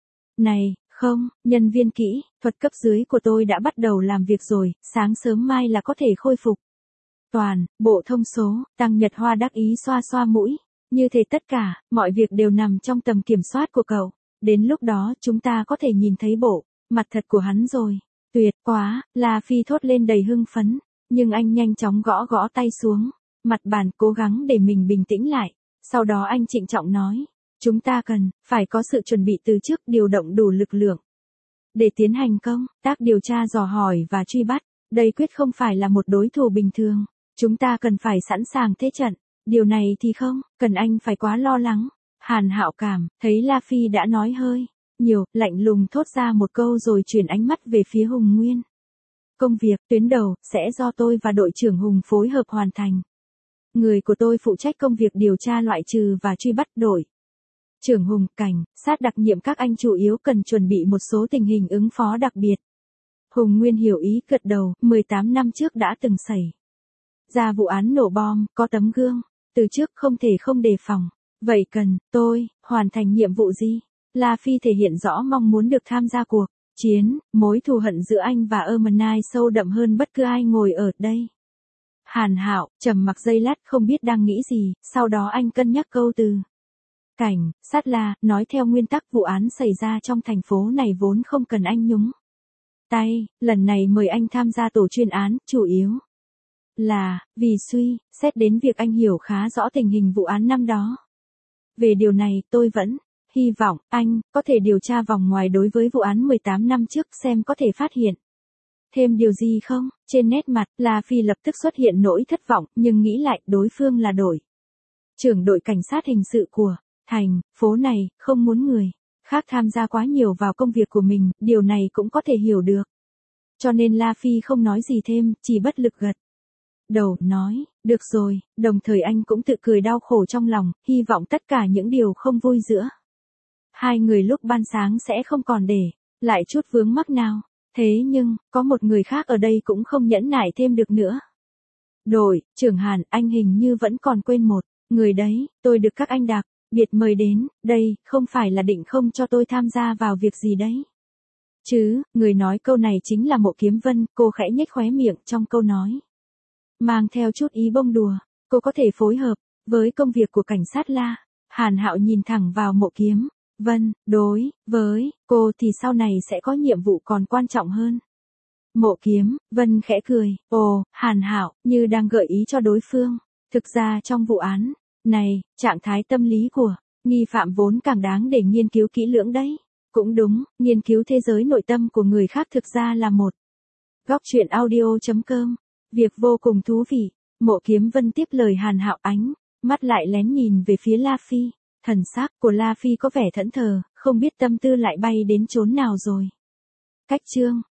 này không? Nhân viên kỹ thuật cấp dưới của tôi đã bắt đầu làm việc rồi, sáng sớm mai là có thể khôi phục toàn bộ thông số. Tăng Nhật Hoa đắc ý xoa xoa mũi, như thế tất cả mọi việc đều nằm trong tầm kiểm soát của cậu. Đến lúc đó chúng ta có thể nhìn thấy bộ mặt thật của hắn rồi. Tuyệt quá, La Phi thốt lên đầy hưng phấn, nhưng anh nhanh chóng gõ gõ tay xuống mặt bàn, cố gắng để mình bình tĩnh lại. Sau đó anh trịnh trọng nói, chúng ta cần phải có sự chuẩn bị từ trước, điều động đủ lực lượng để tiến hành công tác điều tra, dò hỏi và truy bắt. Đây quyết không phải là một đối thủ bình thường. Chúng ta cần phải sẵn sàng thế trận. Điều này thì không cần anh phải quá lo lắng. Hàn Hạo cảm thấy La Phi đã nói hơi nhiều, lạnh lùng thốt ra một câu rồi chuyển ánh mắt về phía Hùng Nguyên. Công việc tuyến đầu sẽ do tôi và đội trưởng Hùng phối hợp hoàn thành. Người của tôi phụ trách công việc điều tra, loại trừ và truy bắt. Đội trưởng Hùng, cảnh sát đặc nhiệm các anh chủ yếu cần chuẩn bị một số tình hình ứng phó đặc biệt. Hùng Nguyên hiểu ý, gật đầu. mười tám năm trước đã từng xảy ra vụ án nổ bom, có tấm gương từ trước không thể không đề phòng. Vậy cần tôi hoàn thành nhiệm vụ gì? La Phi thể hiện rõ mong muốn được tham gia cuộc chiến. Mối thù hận giữa anh và Ermenai sâu đậm hơn bất cứ ai ngồi ở đây. Hàn Hạo trầm mặc giây lát, không biết đang nghĩ gì. Sau đó anh cân nhắc câu từ cảnh sát La, nói theo nguyên tắc vụ án xảy ra trong thành phố này vốn không cần anh nhúng tay. Lần này mời anh tham gia tổ chuyên án, chủ yếu là vì suy xét đến việc anh hiểu khá rõ tình hình vụ án năm đó. Về điều này, tôi vẫn hy vọng anh có thể điều tra vòng ngoài đối với vụ án mười tám năm trước, xem có thể phát hiện thêm điều gì không. Trên nét mặt La Phi lập tức xuất hiện nỗi thất vọng, nhưng nghĩ lại đối phương là đội trưởng đội cảnh sát hình sự của thành phố này, không muốn người khác tham gia quá nhiều vào công việc của mình, điều này cũng có thể hiểu được. Cho nên La Phi không nói gì thêm, chỉ bất lực gật đầu nói, được rồi. Đồng thời anh cũng tự cười đau khổ trong lòng, hy vọng tất cả những điều không vui giữa hai người lúc ban sáng sẽ không còn để lại chút vướng mắc nào. Thế nhưng, có một người khác ở đây cũng không nhẫn nại thêm được nữa. Đội trưởng Hàn, anh hình như vẫn còn quên một người đấy. Tôi được các anh đặc biệt mời đến đây, không phải là định không cho tôi tham gia vào việc gì đấy chứ? Người nói câu này chính là Mộ Kiếm Vân. Cô khẽ nhếch khóe miệng trong câu nói mang theo chút ý bông đùa. Cô có thể phối hợp với công việc của cảnh sát La. Hàn Hạo nhìn thẳng vào Mộ Kiếm Vân, đối với cô thì sau này sẽ có nhiệm vụ còn quan trọng hơn. Mộ Kiếm Vân khẽ cười, ồ, Hàn Hạo, như đang gợi ý cho đối phương. Thực ra trong vụ án này, trạng thái tâm lý của nghi phạm vốn càng đáng để nghiên cứu kỹ lưỡng đấy. Cũng đúng, nghiên cứu thế giới nội tâm của người khác thực ra là một góc truyện audio chấm com. Việc vô cùng thú vị. Mộ Kiếm Vân tiếp lời Hàn Hạo, ánh mắt lại lén nhìn về phía La Phi. Thần sắc của La Phi có vẻ thẫn thờ, không biết tâm tư lại bay đến chốn nào rồi. Cách chương